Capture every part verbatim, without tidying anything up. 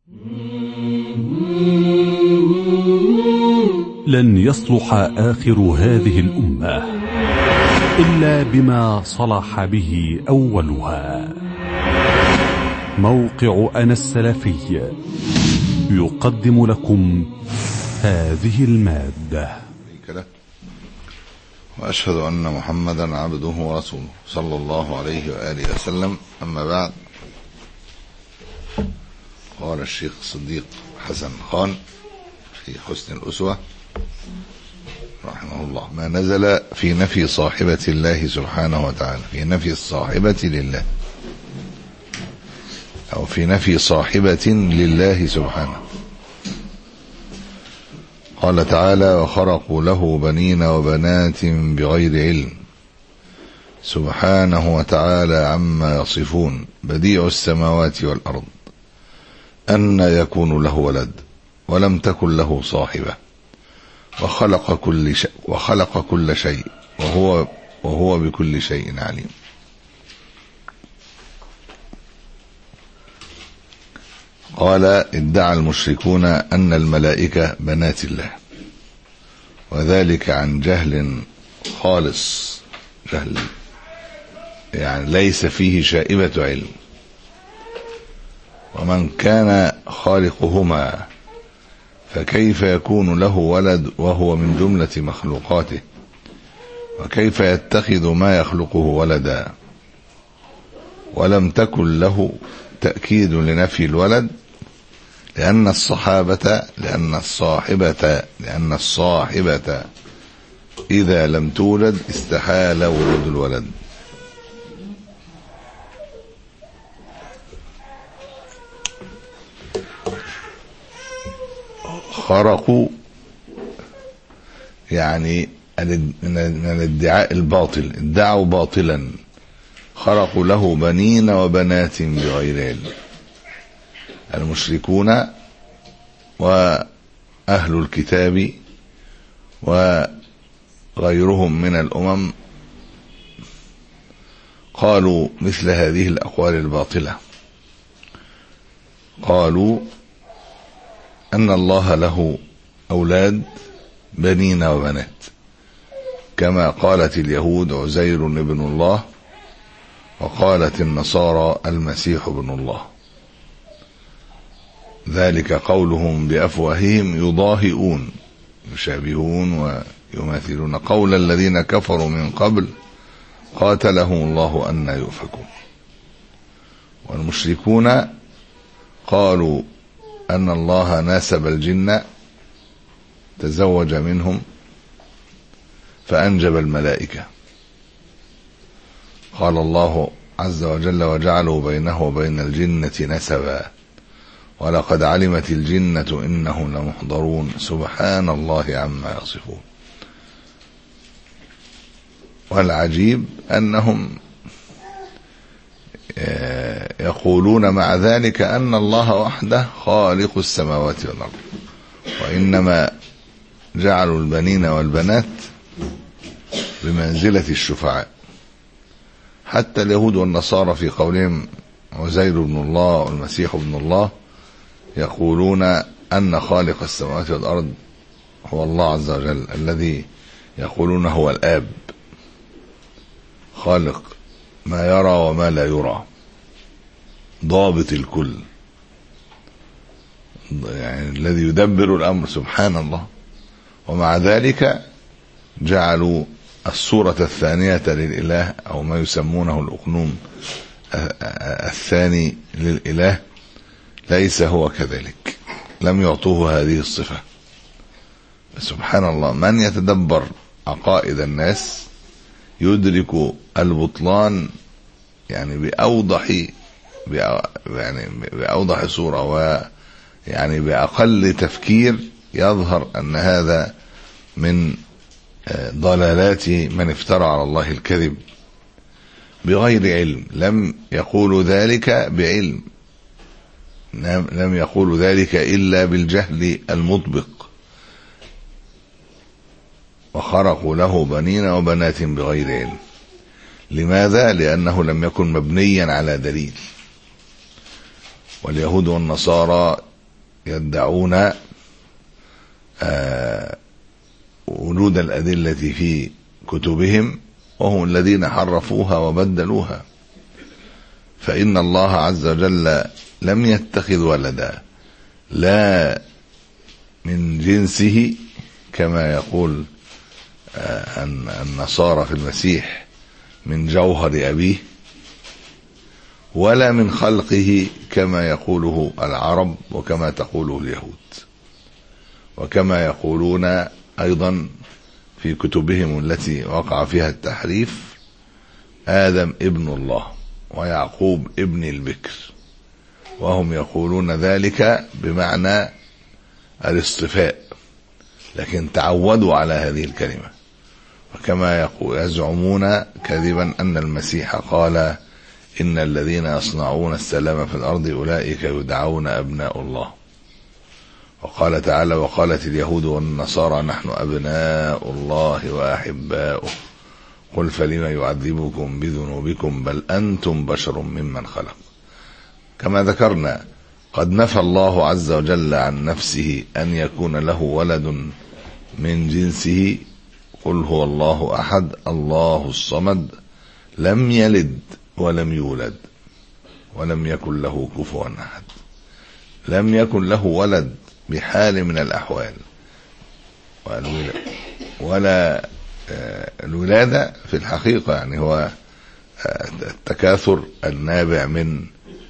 لن يصلح آخر هذه الأمة إلا بما صلح به أولها. موقع أنا السلفي يقدم لكم هذه المادة. وأشهد أن محمدا عبده ورسوله صلى الله عليه وآله وسلم. أما بعد، قال الشيخ الصديق حسن خان في حسن الأسوة رحمه الله: ما نزل في نفي صاحبة الله سبحانه وتعالى، في نفي الصاحبة لله، أو في نفي صاحبة لله سبحانه. قال تعالى: وخرقوا له بنين وبنات بغير علم سبحانه وتعالى عما يصفون، بديع السماوات والأرض، أن يكون له ولد ولم تكن له صاحبة، وخلق كل شيء وخلق كل شيء وهو وهو بكل شيء عليم. قال: ادعى المشركون أن الملائكة بنات الله، وذلك عن جهل خالص، جهل يعني ليس فيه شائبة علم. ومن كان خالقهما فكيف يكون له ولد وهو من جملة مخلوقاته؟ وكيف يتخذ ما يخلقه ولدا؟ ولم تكن له تأكيد لنفي الولد، لأن الصحابة لأن الصاحبة لأن الصاحبة إذا لم تولد استحال ولد الولد. خرقوا يعني من الادعاء الباطل، ادعوا باطلا. خرقوا له بنين وبنات بغير علم. المشركون وأهل الكتاب وغيرهم من الأمم قالوا مثل هذه الأقوال الباطلة. قالوا أن الله له أولاد بنين وبنات، كما قالت اليهود عزير ابن الله، وقالت النصارى المسيح ابن الله. ذلك قولهم بأفواههم يضاهئون، يشابهون ويماثلون قول الذين كفروا من قبل قاتلهم الله أن يؤفكون. والمشركون قالوا أن الله ناسب الجن، تزوج منهم فأنجب الملائكة. قال الله عز وجل: وجعلوا بينه وبين الجنة نسبا ولقد علمت الجنة إنهم لمحضرون سبحان الله عما يصفون. والعجيب أنهم يقولون مع ذلك أن الله وحده خالق السماوات والأرض، وإنما جعلوا البنين والبنات بمنزلة الشفعاء. حتى اليهود والنصارى في قولهم عزير ابن الله والمسيح ابن الله يقولون أن خالق السماوات والأرض هو الله عز وجل، الذي يقولون هو الآب، خالق ما يرى وما لا يرى، ضابط الكل، يعني الذي يدبر الأمر سبحان الله. ومع ذلك جعلوا الصورة الثانية للإله، أو ما يسمونه الأقنوم الثاني للإله، ليس هو كذلك، لم يعطوه هذه الصفة. سبحان الله، من يتدبر عقائد الناس يدرك البطلان يعني بأوضح يعني بأوضح صورة، ويعني بأقل تفكير يظهر أن هذا من ضلالات من افترى على الله الكذب بغير علم. لم يقولوا ذلك بعلم، لم يقولوا ذلك إلا بالجهل المطبق. وخرقوا له بنين وبنات بغير علم. لماذا؟ لأنه لم يكن مبنيا على دليل. واليهود والنصارى يدعون وجود الأدلة في كتبهم وهم الذين حرفوها وبدلوها. فإن الله عز وجل لم يتخذ ولدا لا من جنسه كما يقول النصارى في المسيح من جوهر أبيه، ولا من خلقه كما يقوله العرب وكما تقوله اليهود، وكما يقولون أيضا في كتبهم التي وقع فيها التحريف آدم ابن الله ويعقوب ابن البكر، وهم يقولون ذلك بمعنى الاصطفاء، لكن تعودوا على هذه الكلمة. وكما يزعمون كذبا أن المسيح قال إن الذين يصنعون السلام في الأرض أولئك يدعون أبناء الله. وقال تعالى وقالت اليهود والنصارى نحن أبناء الله وأحباؤه قل فلم يعذبكم بذنوبكم بل أنتم بشر ممن خلق. كما ذكرنا قد نفى الله عز وجل عن نفسه أن يكون له ولد من جنسه، قل هو الله أحد الله الصمد لم يلد ولم يولد ولم يكن له كفوا أحد. لم يكن له ولد بحال من الأحوال، ولا الولادة في الحقيقة يعني هو التكاثر النابع من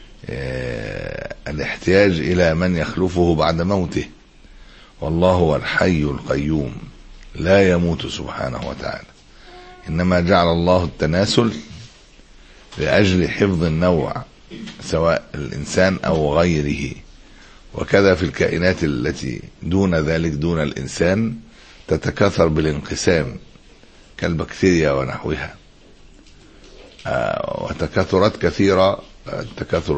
الاحتياج إلى من يخلفه بعد موته، والله هو الحي القيوم لا يموت سبحانه وتعالى، إنما جعل الله التناسل لأجل حفظ النوع سواء الإنسان أو غيره. وكذا في الكائنات التي دون ذلك دون الإنسان تتكاثر بالانقسام كالبكتيريا ونحوها، وتكاثرات كثيرة، التكاثر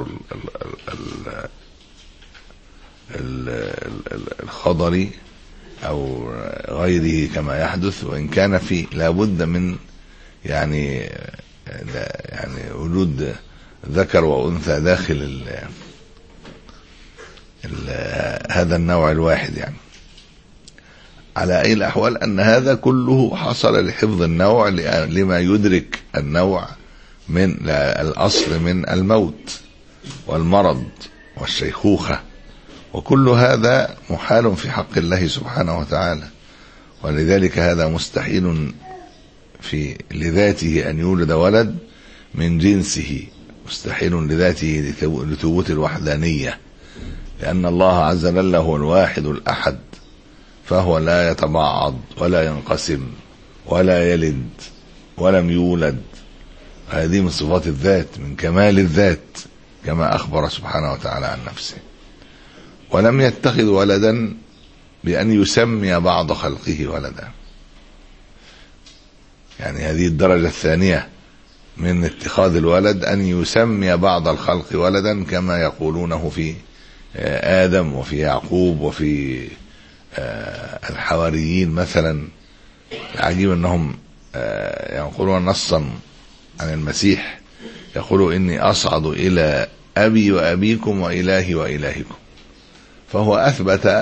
الخضري أو غيره كما يحدث، وإن كان في لابد من يعني يعني وجود ذكر وأنثى داخل ال ال هذا النوع الواحد. يعني على أي الأحوال أن هذا كله حصل لحفظ النوع لما يدرك النوع من الأصل من الموت والمرض والشيخوخة، وكل هذا محال في حق الله سبحانه وتعالى، ولذلك هذا مستحيل في لذاته أن يولد ولد من جنسه، مستحيل لذاته لثبوت الوحدانية، لأن الله عز وجل هو الواحد الأحد، فهو لا يتبعض ولا ينقسم ولا يلد ولم يولد. هذه من صفات الذات، من كمال الذات كما أخبر سبحانه وتعالى عن نفسه. ولم يتخذ ولدا بأن يسمي بعض خلقه ولدا، يعني هذه الدرجة الثانية من اتخاذ الولد أن يسمي بعض الخلق ولدا كما يقولونه في آدم وفي يعقوب وفي الحواريين مثلا. العجيب أنهم ينقلون نصا عن المسيح يقولوا إني أصعد إلى أبي وأبيكم وإلهي وإلهكم، فهو أثبت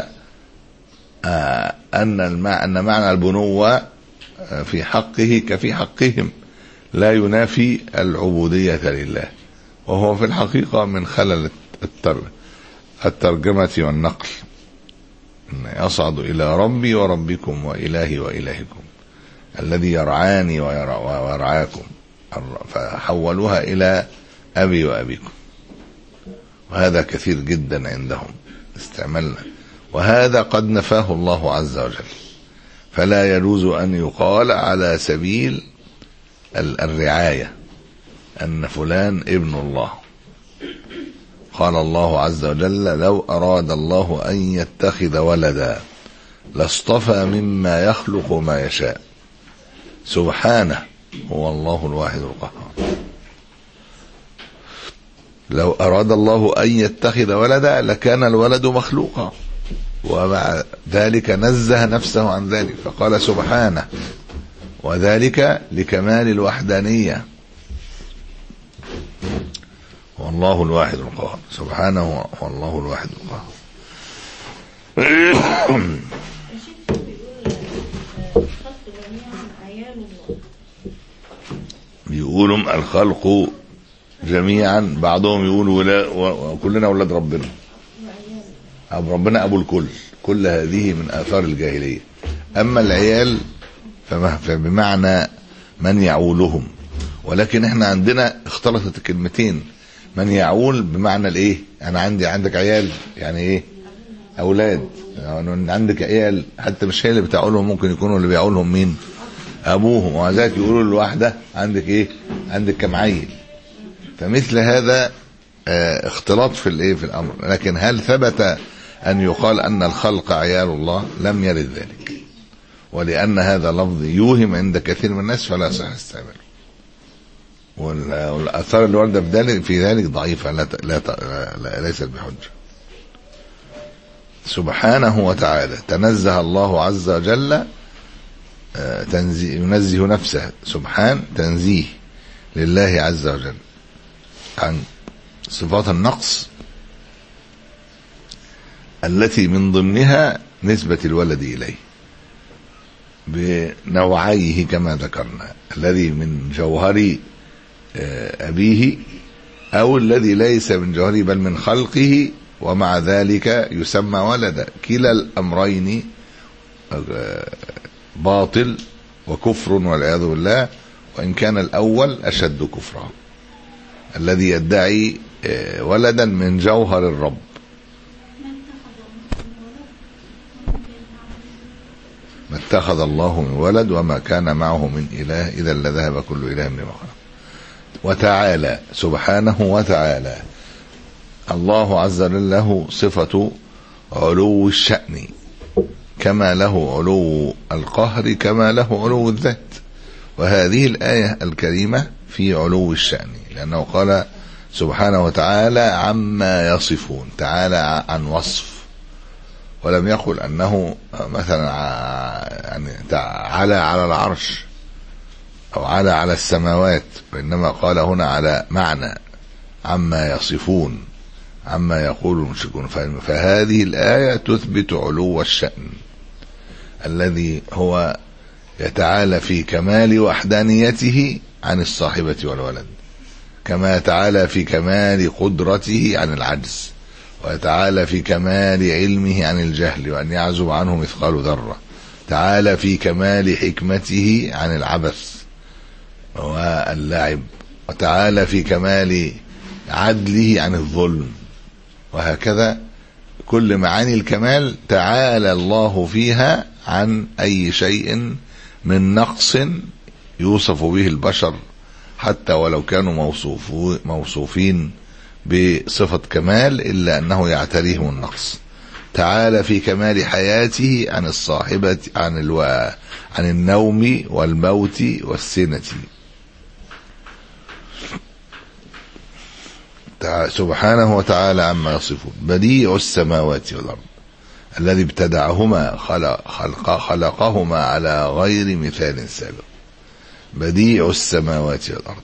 أن أن معنى البنوة في حقه كفي حقهم لا ينافي العبودية لله، وهو في الحقيقة من خلل الترجمة والنقل. أصعد إلى ربي وربكم وإلهي وإلهكم الذي يرعاني ويرعاكم، فحولوها إلى أبي وأبيكم، وهذا كثير جدا عندهم استعملنا، وهذا قد نفاه الله عز وجل، فلا يجوز أن يقال على سبيل الرعاية أن فلان ابن الله. قال الله عز وجل لو أراد الله أن يتخذ ولدا لاصطفى مما يخلق ما يشاء سبحانه هو الله الواحد القهار. لو أراد الله أن يتخذ ولدا لكان الولد مخلوقا، ومع ذلك نزه نفسه عن ذلك فقال سبحانه، وذلك لكمال الوحدانية. والله الواحد القهار، سبحانه والله الواحد القهار. بيقولوا الخلق جميعا، بعضهم يقولوا وكلنا اولاد ربنا، ابو ربنا ابو الكل. كل هذه من اثار الجاهليه. اما العيال فبمعنى من يعولهم، ولكن احنا عندنا اختلطت الكلمتين. من يعول بمعنى الايه؟ انا عندي عندك عيال يعني ايه؟ اولاد. يعني عندك عيال حتى مش هي اللي بتعولهم، ممكن يكونوا اللي بيعولهم مين؟ ابوهم. ومع ذلك يقولوا للواحده عندك ايه؟ عندك كم عيل. فمثل هذا اه اختلاط في الايه؟ في الامر. لكن هل ثبت ان يقال ان الخلق عيال الله؟ لم يرد ذلك، ولان هذا لفظ يوهم عند كثير من الناس فلا صح استعماله. والاثار اللي ورده في ذلك في ذلك ضعيفه، لا لا, لا ليست بحجه. سبحانه وتعالى تنزه الله عز وجل، تنزيه ينزه نفسه. سبحان تنزيه لله عز وجل عن صفات النقص التي من ضمنها نسبة الولد إليه بنوعيه كما ذكرنا، الذي من جوهر أبيه أو الذي ليس من جوهره بل من خلقه، ومع ذلك يسمى ولدا. كلا الأمرين باطل وكفر والعياذ بالله، وإن كان الأول أشد كفرا، الذي يدعي ولدا من جوهر الرب. ما اتخذ الله من ولد وما كان معه من إله إذا لذهب كل إله بما خلق. وتعالى سبحانه وتعالى الله عز وجل له صفة علو الشأن، كما له علو القهر كما له علو الذات. وهذه الآية الكريمة في علو الشأن، لأنه قال سبحانه وتعالى عما يصفون، تعالى عن وصف، ولم يقل أنه مثلا يعني تعالى على العرش أو على على السماوات، وإنما قال هنا على معنى عما يصفون، عما يقول المشركون. فهذه الآية تثبت علو الشأن الذي هو يتعالى في كمال وحدانيته عن الصاحبة والولد، كما يتعالى في كمال قدرته عن العجز، ويتعالى في كمال علمه عن الجهل وأن يعزب عنه مثقال ذرة، تعالى في كمال حكمته عن العبث واللعب، وتعالى في كمال عدله عن الظلم. وهكذا كل معاني الكمال تعالى الله فيها عن أي شيء من نقص يوصف به البشر، حتى ولو كانوا موصوف موصوفين بصفة كمال إلا أنه يعتريهم النقص. تعالى في كمال حياته عن الصاحبة عن الو... عن النوم والموت والسنة. سبحانه وتعالى عما يصفون. بديع السماوات والأرض الذي ابتدعهما خلق خلق خلقهما على غير مثال سابق. بديع السماوات والأرض،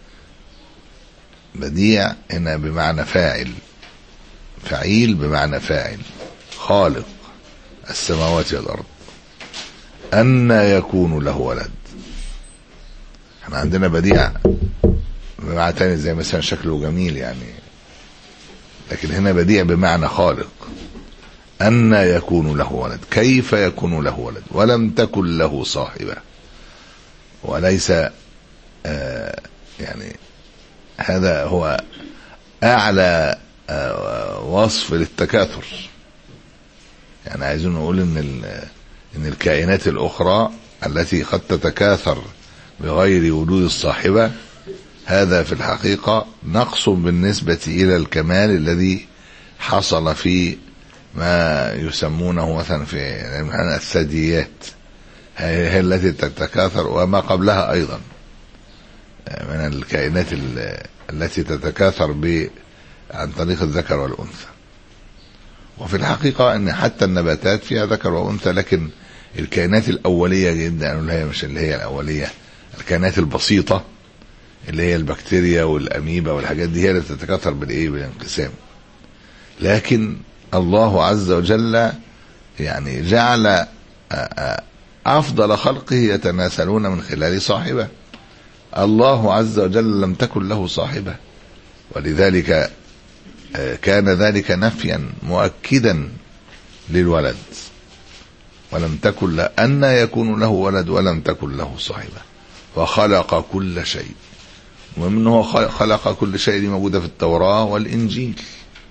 بديع هنا بمعنى فاعل، فعيل بمعنى فاعل، خالق السماوات والأرض. أن يكون له ولد، احنا عندنا بديع بمعنى تاني زي مثلا شكله جميل يعني، لكن هنا بديع بمعنى خالق. أن يكون له ولد، كيف يكون له ولد ولم تكن له صاحبة. وليس آه يعني هذا هو أعلى آه وصف للتكاثر. يعني عايزين نقول إن إن الكائنات الأخرى التي قد تتكاثر بغير وجود الصاحبة، هذا في الحقيقة نقص بالنسبة إلى الكمال الذي حصل في ما يسمونه مثلا في الثدييات، هي التي تتكاثر، وما قبلها أيضا من الكائنات التي تتكاثر عن طريق الذكر والأنثى. وفي الحقيقة أن حتى النباتات فيها ذكر وأنثى، لكن الكائنات الأولية جدا، اللي هي مش اللي هي الأولية، الكائنات البسيطة اللي هي البكتيريا والأميبا والحاجات دي، هي اللي تتكاثر بالإيه؟ بالانقسام. لكن الله عز وجل يعني جعل أفضل خلقه يتناسلون من خلال صاحبه. الله عز وجل لم تكن له صاحبة، ولذلك كان ذلك نفيا مؤكدا للولد. ولم تكن له أن يكون له ولد ولم تكن له صاحبة، وخلق كل شيء. ومنه خلق كل شيء موجودة في التوراة والإنجيل،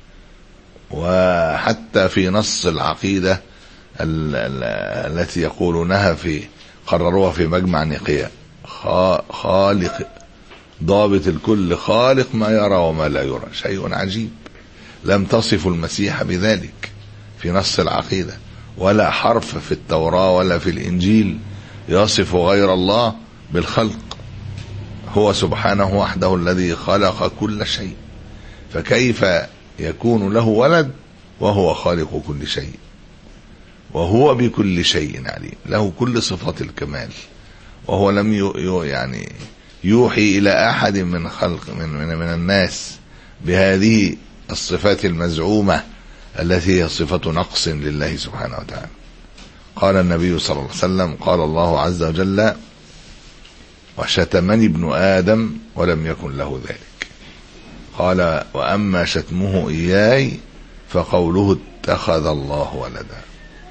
وحتى في نص العقيدة التي يقولونها في قرروها في مجمع نيقيا: خالق ضابط الكل، خالق ما يرى وما لا يرى. شيء عجيب، لم تصف المسيح بذلك في نص العقيدة، ولا حرف في التوراة ولا في الإنجيل يصف غير الله بالخلق. هو سبحانه وحده الذي خلق كل شيء، فكيف يكون له ولد وهو خالق كل شيء وهو بكل شيء عليم، له كل صفات الكمال، وهو لم يو يعني يوحي إلى أحد من خلق من, من, من الناس بهذه الصفات المزعومة التي هي صفة نقص لله سبحانه وتعالى. قال النبي صلى الله عليه وسلم: قال الله عز وجل: وشتمني ابن آدم ولم يكن له ذلك. قال: وأما شتمه إياي فقوله اتخذ الله ولدا.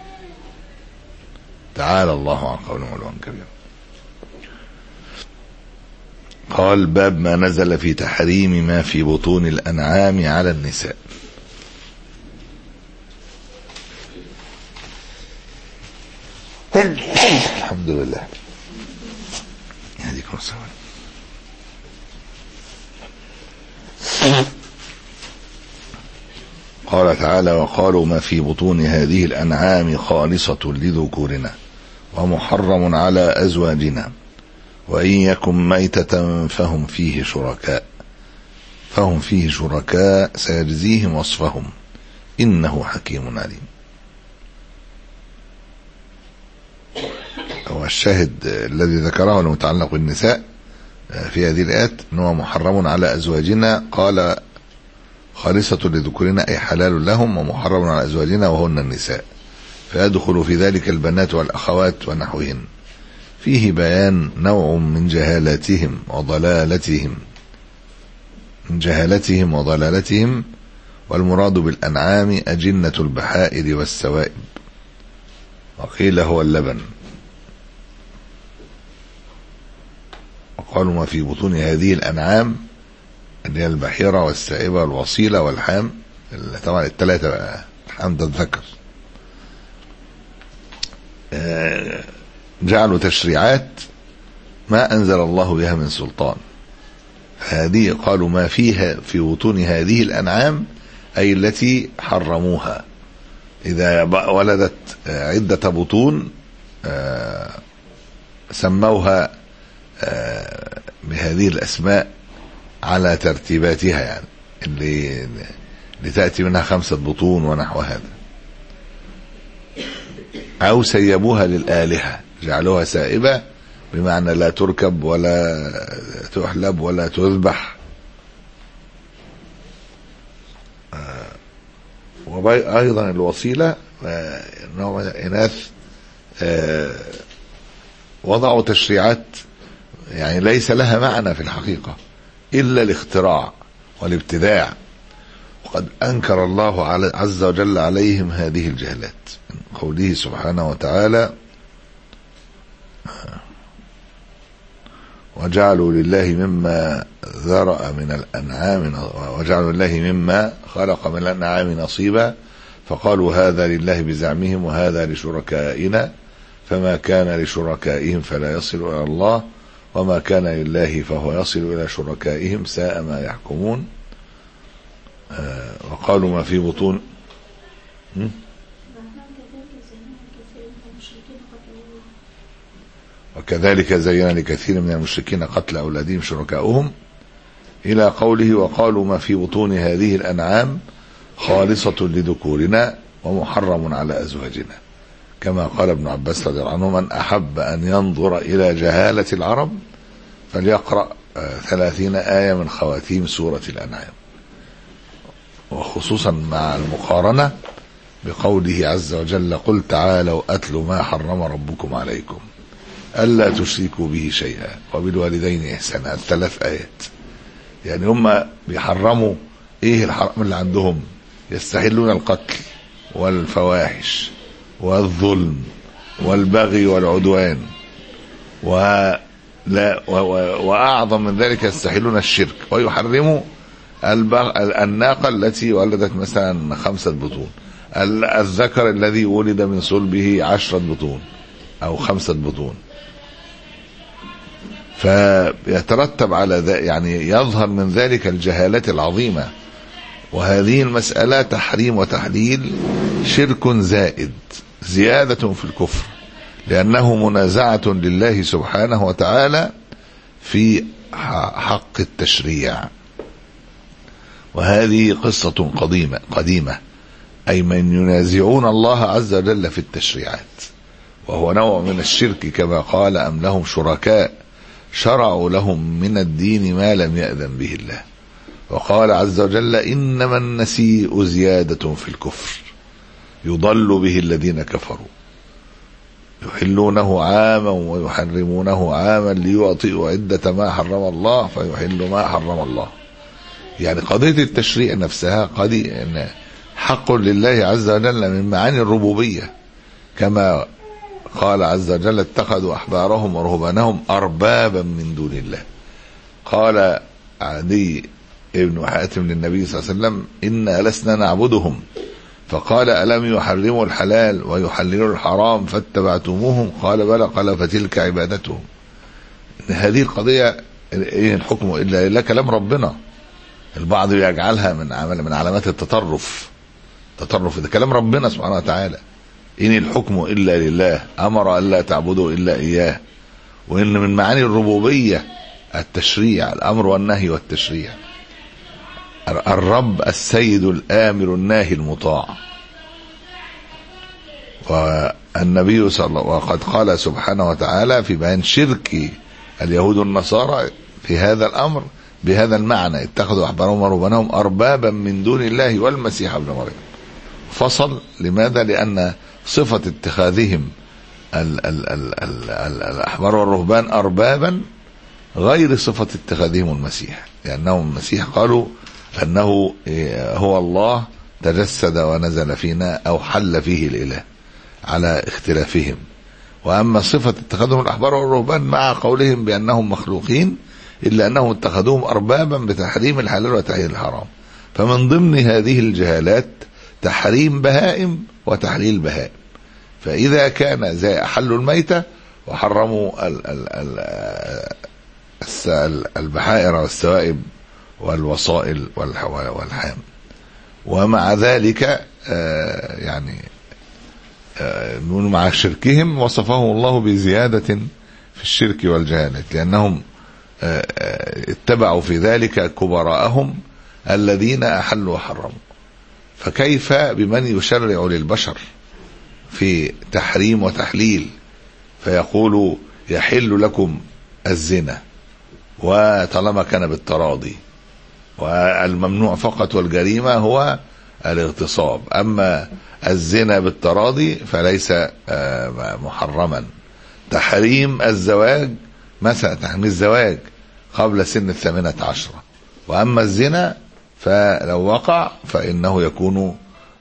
تعالى الله عن قول علوا كبيرا. قال: باب ما نزل في تحريم ما في بطون الأنعام على النساء. الحمد لله. يهديكم السلام. قال تعالى: وقالوا ما في بطون هذه الأنعام خالصة لذكورنا ومحرم على أزواجنا وإن يكن ميتة فهم فيه شركاء فهم فيه شركاء سيجزيهم وصفهم إنه حكيم عليم. هو الشاهد الذي ذكره المتعلق بالنساء في هذه الآيات أنه محرم على أزواجنا، قال خالصة لذكورنا أي حلال لهم، ومحرم على أزواجنا وهن النساء، فيدخل في ذلك البنات والأخوات ونحوهن. فيه بيان نوع من جهالتهم وضلالتهم من جهالتهم وضلالتهم والمراد بالأنعام أجنة البحائر والسوائب، وقيل هو اللبن. وقالوا ما في بطون هذه الأنعام اللي هي البحيرة والسائبة والوصيلة والحام، طبعا الثلاثة بقى الحام ده الذكر. جعلوا تشريعات ما أنزل الله بها من سلطان. هذه قالوا ما فيها في بطون هذه الأنعام أي التي حرموها. إذا ولدت عدة بطون سموها بهذه الأسماء على ترتيباتها، يعني اللي لتأتي منها خمسة بطون ونحو هذا، أو سيبوها للآلهة، جعلوها سائبة بمعنى لا تركب ولا تحلب ولا تذبح. وأيضا الوصيلة نوع إناث وضعوا تشريعات يعني ليس لها معنى في الحقيقة إلا الاختراع والابتداع، وقد أنكر الله عز وجل عليهم هذه الجهلات من قوله سبحانه وتعالى: وجعلوا لله مما ذرأ من الأنعام وجعلوا لله مما خلق من الأنعام نصيبا فقالوا هذا لله بزعمهم وهذا لشركائنا فما كان لشركائهم فلا يصل إلى الله وما كان لله فهو يصل إلى شركائهم ساء ما يحكمون. آه وقالوا ما في بطون وكذلك زين لكثير من المشركين قتل أولادهم شركاؤهم إلى قوله: وقالوا ما في بطون هذه الأنعام خالصة لذكورنا ومحرم على أزواجنا، كما قال ابن عباس رضي الله عنه: من أحب أن ينظر إلى جهالة العرب فليقرأ ثلاثين آية من خواتيم سورة الأنعام. وخصوصا مع المقارنة بقوله عز وجل: قل تعالوا أتل ما حرم ربكم عليكم ألا تشركوا به شيئا وبالوالدين إحسانا. الثلاث آيات يعني هم بيحرموا إيه الحرام اللي عندهم؟ يستحلون القتل والفواحش والظلم والبغي والعدوان، ولا وأعظم من ذلك يستحلون الشرك، ويحرموا الناقة التي ولدت مثلا خمسة بطون، الذكر الذي ولد من صلبه عشرة بطون أو خمسة بطون. فيترتب على ذلك يعني يظهر من ذلك الجهالات العظيمة. وهذه المسألة تحريم وتحليل شرك زائد، زيادة في الكفر، لأنه منازعة لله سبحانه وتعالى في حق التشريع. وهذه قصة قديمة قديمة أي من ينازعون الله عز وجل في التشريعات، وهو نوع من الشرك، كما قال: أم لهم شركاء شرعوا لهم من الدين ما لم يأذن به الله. وقال عز وجل: إنما النسيء زيادة في الكفر يضل به الذين كفروا يحلونه عاما ويحرمونه عاما ليعطئوا عدة ما حرم الله فيحل ما حرم الله. يعني قضية التشريع نفسها قضية حق لله عز وجل من معاني الربوبية، كما قال عز وجل: اتخذوا أحبارهم ورهبانهم أربابا من دون الله. قال عدي ابن حاتم للنبي صلى الله عليه وسلم: إنا لسنا نعبدهم، فقال: ألم يحرموا الحلال ويحللوا الحرام فاتبعتموهم؟ قال: بلى. قال: فتلك عبادتهم. هذه القضية إيه الحكم إلا لله، كلام ربنا. البعض يجعلها من عمل من علامات التطرف. تطرف ده كلام ربنا سبحانه وتعالى: إن الحكم إلا لله، أمر ألا تعبدوا إلا إياه. وإن من معاني الربوبية التشريع، الأمر والنهي والتشريع. الرب السيد الآمر الناهي المطاع. والنبي صلى الله وقد قال سبحانه وتعالى في بيان شرك اليهود والنصارى في هذا الأمر بهذا المعنى: اتخذوا أحبارهم ورهبانهم أربابا من دون الله والمسيح ابن مريم. فصل. لماذا؟ لأن صفة اتخاذهم ال ال ال ال ال الأحبار والرهبان أربابا غير صفة اتخاذهم المسيح، لأنهم المسيح قالوا أنه هو الله تجسد ونزل فينا أو حل فيه الإله على اختلافهم. وأما صفة اتخاذهم الأحبار والرهبان مع قولهم بأنهم مخلوقين، إلا أنهم اتخذوهم أربابا بتحريم الحلال وتحليل الحرام. فمن ضمن هذه الجهالات تحريم بهائم وتحليل بهائم. فإذا كان زي أحلوا الميتة وحرموا ال ال ال البحائر والسوائب والوصائل والحام، ومع ذلك آه يعني آه مع شركهم وصفهم الله بزيادة في الشرك والجهالة، لأنهم آه اتبعوا في ذلك كبراءهم الذين أحلوا وحرموا. فكيف بمن يشرع للبشر في تحريم وتحليل، فيقول يحل لكم الزنا وطالما كان بالتراضي، والممنوع فقط والجريمة هو الاغتصاب، أما الزنا بالتراضي فليس محرما. تحريم الزواج مثلا، تحريم الزواج قبل سن الثامنة عشرة، وأما الزنا فلو وقع فإنه يكون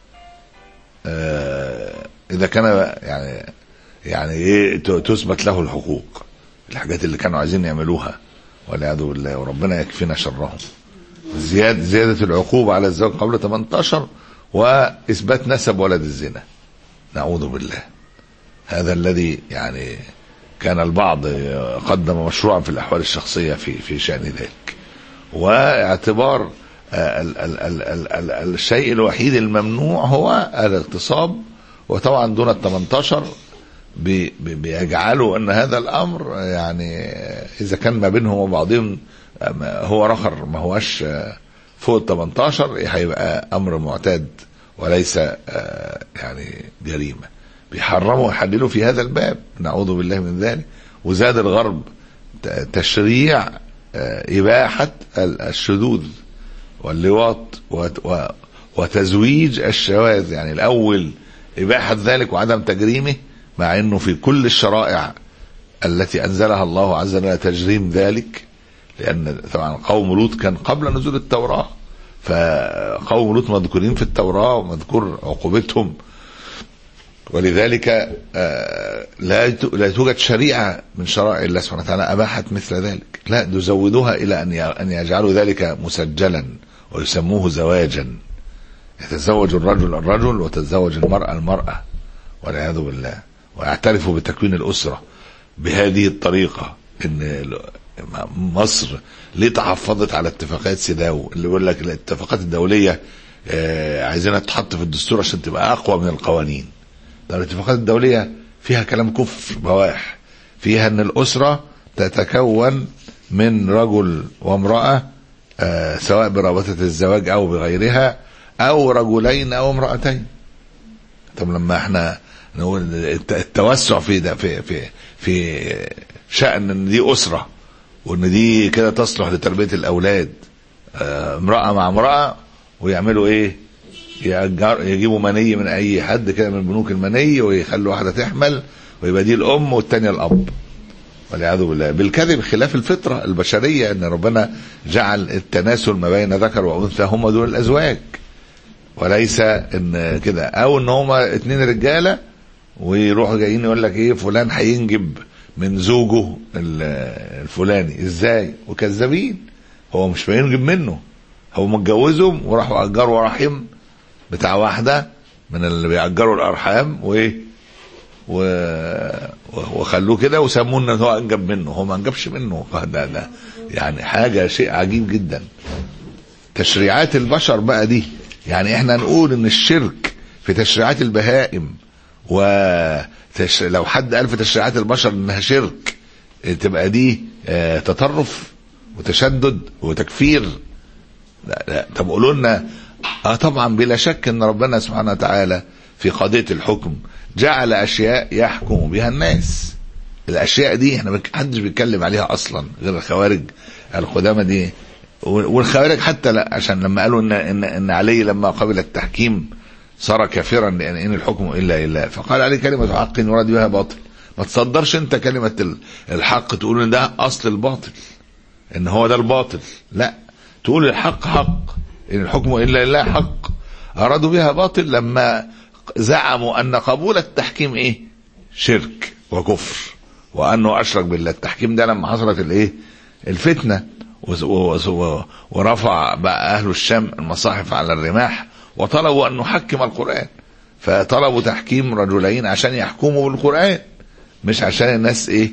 إذا كان يعني يعني إيه تثبت له الحقوق، الحاجات اللي كانوا عايزين يعملوها والعياذ بالله، وربنا يكفينا شرهم. زيادة زيادة العقوبة على الزواج قبل ثمانية عشر، وإثبات نسب ولد الزنا، نعوذ بالله. هذا الذي يعني كان البعض قدم مشروعا في الأحوال الشخصية في في شأن ذلك، واعتبار ال ال ال ال ال الشيء الوحيد الممنوع هو الاغتصاب. وطبعا دون ال ثمانية عشر بي بيجعلوا ان هذا الامر يعني اذا كان ما بينهم وبعضهم هو رخر ما هوش فوق ال ثمانية عشر هيبقى امر معتاد وليس يعني جريمه. بيحرموا ويحللوا في هذا الباب، نعوذ بالله من ذلك. وزاد الغرب تشريع اباحه الشذوذ واللواط وتزويج الشواذ، يعني الأول إباحة ذلك وعدم تجريمه، مع أنه في كل الشرائع التي أنزلها الله عز وجل تجريم ذلك، لأن طبعا قوم لوط كان قبل نزول التوراة، فقوم لوط مذكورين في التوراة ومذكور عقوبتهم، ولذلك لا لا توجد شريعة من شرائع الله سبحانه وتعالى أباحت مثل ذلك، لا يزودها إلى أن يجعلوا ذلك مسجلا ويسموه زواجا، يتزوج الرجل الرجل وتتزوج المرأة المرأة والعياذ بالله، ويعترفوا بتكوين الأسرة بهذه الطريقة. إن مصر ليه تحفظت على اتفاقات سيداو اللي بيقول لك الاتفاقات الدولية عايزينها تحط في الدستور عشان تبقى أقوى من القوانين. الاتفاقات الدولية فيها كلام كفر بواح، فيها ان الأسرة تتكون من رجل وامرأة آه سواء برابطة الزواج او بغيرها، او رجلين او امرأتين. طب لما احنا نقول التوسع في ده في في في شأن ان دي أسرة وان دي كده تصلح لتربية الأولاد، آه امرأة مع امرأة، ويعملوا ايه؟ يجيبوا مني من اي حد كده من بنوك المني ويخلوا واحدة تحمل ويبقى دي الام والتانية الاب والعياذ بالله، بالكذب خلاف الفطرة البشرية ان ربنا جعل التناسل ما بين ذكر وانثى هم دول الازواج، وليس ان كده او ان هما اتنين رجالة ويروحوا جايين يقول لك ايه فلان هينجب من زوجه الفلاني، ازاي؟ وكذابين، هو مش بينجب منه، هو متجوزهم وراحوا اجروا رحم بتاع واحدة من اللي بيأجروا الأرحام وإيه وخلوه كده وسموه إنه هو أنجب منه، هو ما أنجبش منه. ده ده يعني حاجة شيء عجيب جدا. تشريعات البشر بقى دي، يعني إحنا نقول إن الشرك في تشريعات البهائم، ولو حد قال في تشريعات البشر إنها شرك تبقى دي اه تطرف وتشدد وتكفير. لا لا طب قولوا لنا. اه طبعا بلا شك ان ربنا سبحانه وتعالى في قضية الحكم جعل اشياء يحكم بها الناس. الاشياء دي احنا محدش بيتكلم عليها اصلا غير الخوارج القدامى دي، والخوارج حتى لا، عشان لما قالوا ان ان, إن علي لما قبل التحكيم صار كافرا لان ان الحكم الا لله، فقال عليه كلمة حق يراد بها باطل. ما تصدرش انت كلمة الحق تقول ان ده اصل الباطل، ان هو ده الباطل، لا، تقول الحق حق، إن الحكم إلا لله حق. أرادوا بها باطل لما زعموا أن قبول التحكيم إيه؟ شرك وكفر، وأنه أشرك بالله. التحكيم ده لما حصلت الإيه؟ الفتنة، ورفع بقى أهل الشام المصاحف على الرماح وطلبوا أن نحكم القرآن، فطلبوا تحكيم رجلين عشان يحكموا بالقرآن، مش عشان الناس إيه؟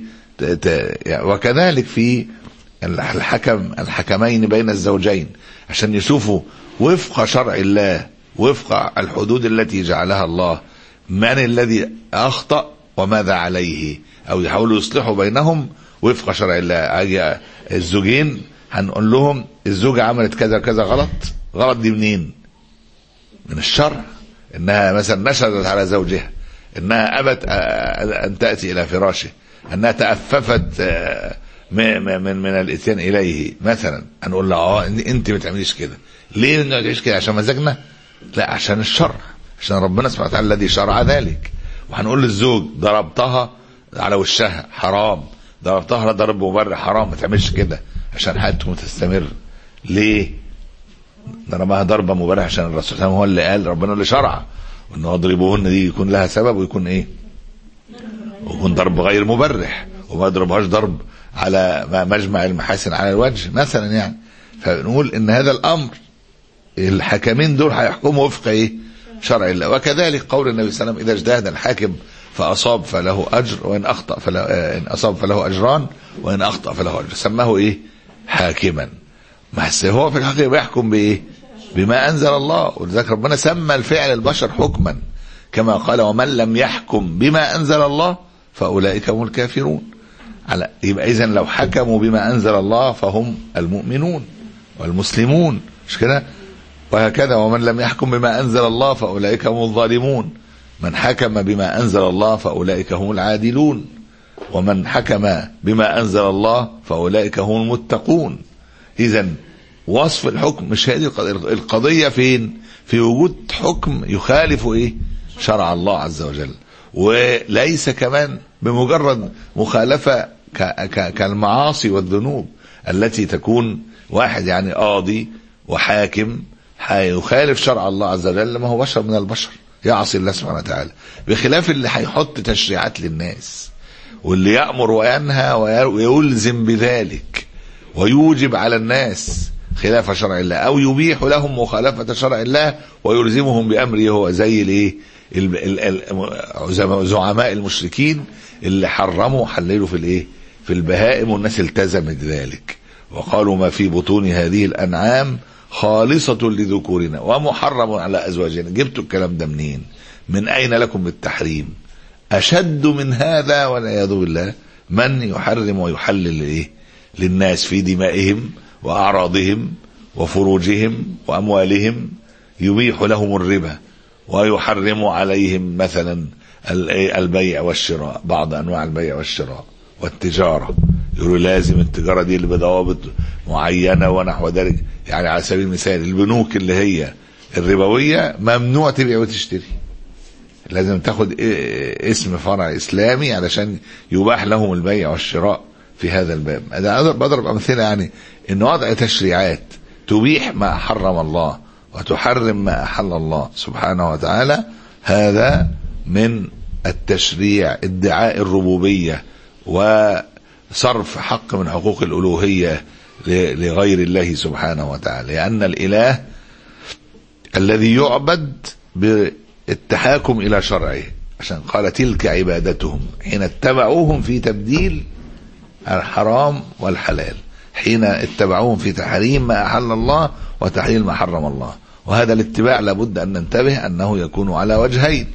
وكذلك في الحكم الحكمين بين الزوجين عشان يشوفوا وفق شرع الله، وفق الحدود التي جعلها الله، من الذي أخطأ وماذا عليه، أو يحاولوا يصلحوا بينهم وفق شرع الله. الزوجين هنقول لهم الزوجة عملت كذا كذا غلط، غلط دي منين؟ من الشرع، إنها مثلا نشدت على زوجها، إنها أبت أن تأتي إلى فراشه، أنها تأففت من من من الاتيان اليه مثلا، هنقول له اه انت ما تعمليش كده. ليه ما تعمليش كده؟ عشان مزاجنا؟ لا، عشان الشرع، عشان ربنا سبحانه وتعالى الذي شرع ذلك. وهنقول للزوج ضربتها على وشها حرام، ضربتها ضرب مبرح حرام، ما تعملش كده عشان حياتكم تستمر. ليه ضربها ضربه مبرح؟ عشان الرسول هو اللي قال، ربنا اللي شرع وان اضربوهن دي يكون لها سبب، ويكون ايه؟ ويكون ضرب غير مبرح، وما يضربهاش ضرب على مجمع المحاسن على الوجه مثلا يعني. فنقول ان هذا الامر الحكمين دول هيحكموا وفق ايه؟ شرع الله. وكذلك قول النبي صلى الله عليه وسلم اذا اجتهد الحاكم فاصاب فله اجر وان اخطا فله ان اصاب فله اجران وان اخطا فله اجر، سماه ايه؟ حاكما. بس هو في الحقيقه بيحكم بايه؟ بما انزل الله. ولذلك ربنا سمى الفعل البشر حكما كما قال ومن لم يحكم بما انزل الله فاولئك هم الكافرون. على يبقى اذا لو حكموا بما انزل الله فهم المؤمنون والمسلمون، مش كده؟ وهكذا ومن لم يحكم بما انزل الله فاولئك هم الظالمون. من حكم بما انزل الله فاولئك هم العادلون، ومن حكم بما انزل الله فاولئك هم المتقون. اذا وصف الحكم مش هذه القضيه. فين؟ في وجود حكم يخالف ايه شرع الله عز وجل. وليس كمان بمجرد مخالفة كالمعاصي والذنوب التي تكون واحد يعني قاضي وحاكم هيخالف شرع الله عز وجل، ما هو بشر من البشر يعصي الله سبحانه وتعالى، بخلاف اللي هيحط تشريعات للناس واللي يأمر وينهى ويلزم بذلك ويوجب على الناس خلاف شرع الله، او يبيح لهم مخالفة شرع الله ويلزمهم بأمره هو، زي الايه زعماء المشركين اللي حرموا حللوا في الايه في البهائم، والناس التزمت ذلك وقالوا ما في بطون هذه الأنعام خالصة لذكورنا ومحرم على أزواجنا. جبتوا الكلام ده منين؟ من أين لكم بالتحريم؟ أشد من هذا والعياذ بالله من يحرم ويحلل إيه للناس في دمائهم وأعراضهم وفروجهم وأموالهم، يبيح لهم الربا ويحرم عليهم مثلا البيع والشراء، بعض أنواع البيع والشراء والتجارة، يقولوا لازم التجارة دي اللي بضوابط معينة ونحو ذلك. يعني على سبيل المثال البنوك اللي هي الربوية ممنوع تبيع وتشتري، لازم تاخد اسم فرع إسلامي علشان يباح لهم البيع والشراء في هذا الباب. أنا بضرب أمثلة يعني إن وضع تشريعات تبيح ما حرم الله وتحرم ما أحل الله سبحانه وتعالى، هذا من التشريع ادعاء الربوبية وصرف حق من حقوق الألوهية لغير الله سبحانه وتعالى، لأن الإله الذي يعبد بالتحاكم إلى شرعه، عشان قال تلك عبادتهم حين اتبعوهم في تبديل الحرام والحلال، حين اتبعوهم في تحريم ما أحل الله وتحليل ما حرم الله. وهذا الاتباع لابد أن ننتبه أنه يكون على وجهين،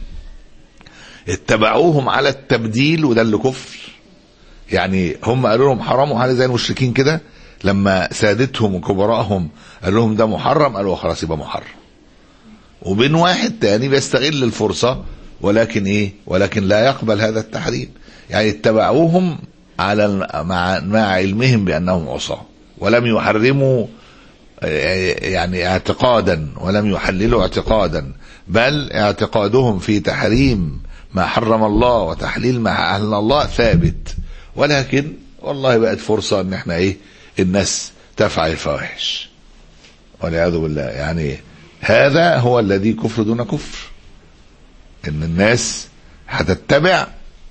اتبعوهم على التبديل وده اللي كفر، يعني هم قالوا لهم حرام وحلال زي المشركين كده، لما سادتهم وكبراءهم قال لهم ده محرم قالوا خلاص يبقى محرم. وبين واحد تاني بيستغل الفرصة ولكن ايه ولكن لا يقبل هذا التحريم، يعني اتبعوهم على مع مع علمهم بأنهم عصاة ولم يحرموا يعني اعتقادا ولم يحللوا اعتقادا، بل اعتقادهم في تحريم ما حرم الله وتحليل ما أحل الله ثابت، ولكن والله بقت فرصة ان احنا ايه الناس تفعل الفواحش والعياذ بالله. يعني هذا هو الذي كفر دون كفر، ان الناس هتتبع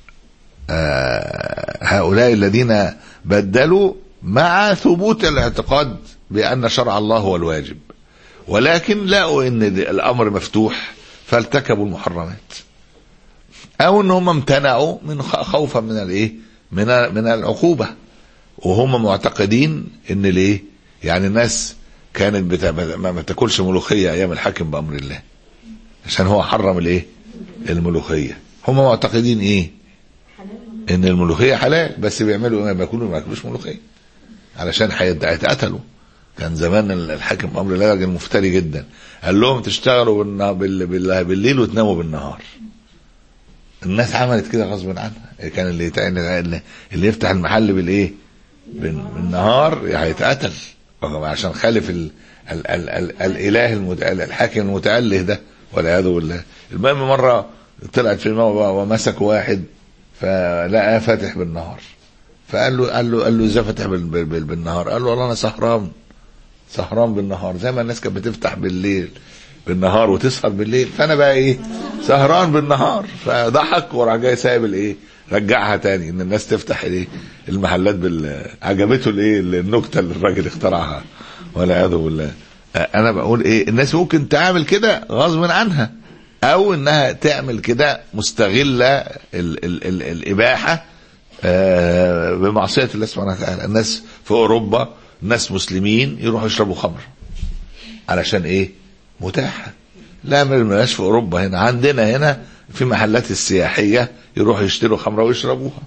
آه هؤلاء الذين بدلوا مع ثبوت الاعتقاد بأن شرع الله هو الواجب، ولكن لقوا ان الامر مفتوح فارتكبوا المحرمات، او ان هم امتنعوا من خوفا من الايه من من العقوبة، وهم معتقدين ان الايه يعني الناس كانت بتا... ما تاكلش ملوخية ايام الحاكم بأمر الله عشان هو حرم الايه الملوخية. هم معتقدين ايه ان الملوخية حلال، بس بيعملوا ما بياكلوا ما ياكلوش ملوخية علشان هيتقتلوا. كان زمان الحاكم بأمر الله راجل مفتري جدا، قال لهم تشتغلوا بال... بال... بالليل وتناموا بالنهار. الناس عملت كده غصب عنها، كان اللي اللي, اللي يفتح المحل بالايه بالنهار هيتقتل عشان خالف ال... ال... ال... ال... الاله المت... الحاكم المتأله ده والعياذ بالله. المهم مره طلعت في الماء ومسكوا واحد فلقى فاتح بالنهار، فقال له قال له قال له ازاي فاتح بال... بال... بالنهار؟ قال له والله انا سهران سهران بالنهار زي ما الناس كانت بتفتح بالليل بالنهار وتسهر بالليل، فانا بقى ايه سهران بالنهار. فضحك وراح جاي سايب الايه رجعها تاني ان الناس تفتح الايه المحلات بال عجبته الايه النكته اللي الراجل اخترعها والعياذ بالله. انا بقول ايه الناس ممكن تعمل كده غصب عنها، او انها تعمل كده مستغله ال ال ال الاباحه بمعصيه الله سبحانه وتعالى. الناس في اوروبا ناس مسلمين يروحوا يشربوا خمر علشان ايه متاحه، لا ملناش في اوروبا، هنا عندنا هنا في محلات السياحيه يروحوا يشتروا خمره ويشربوها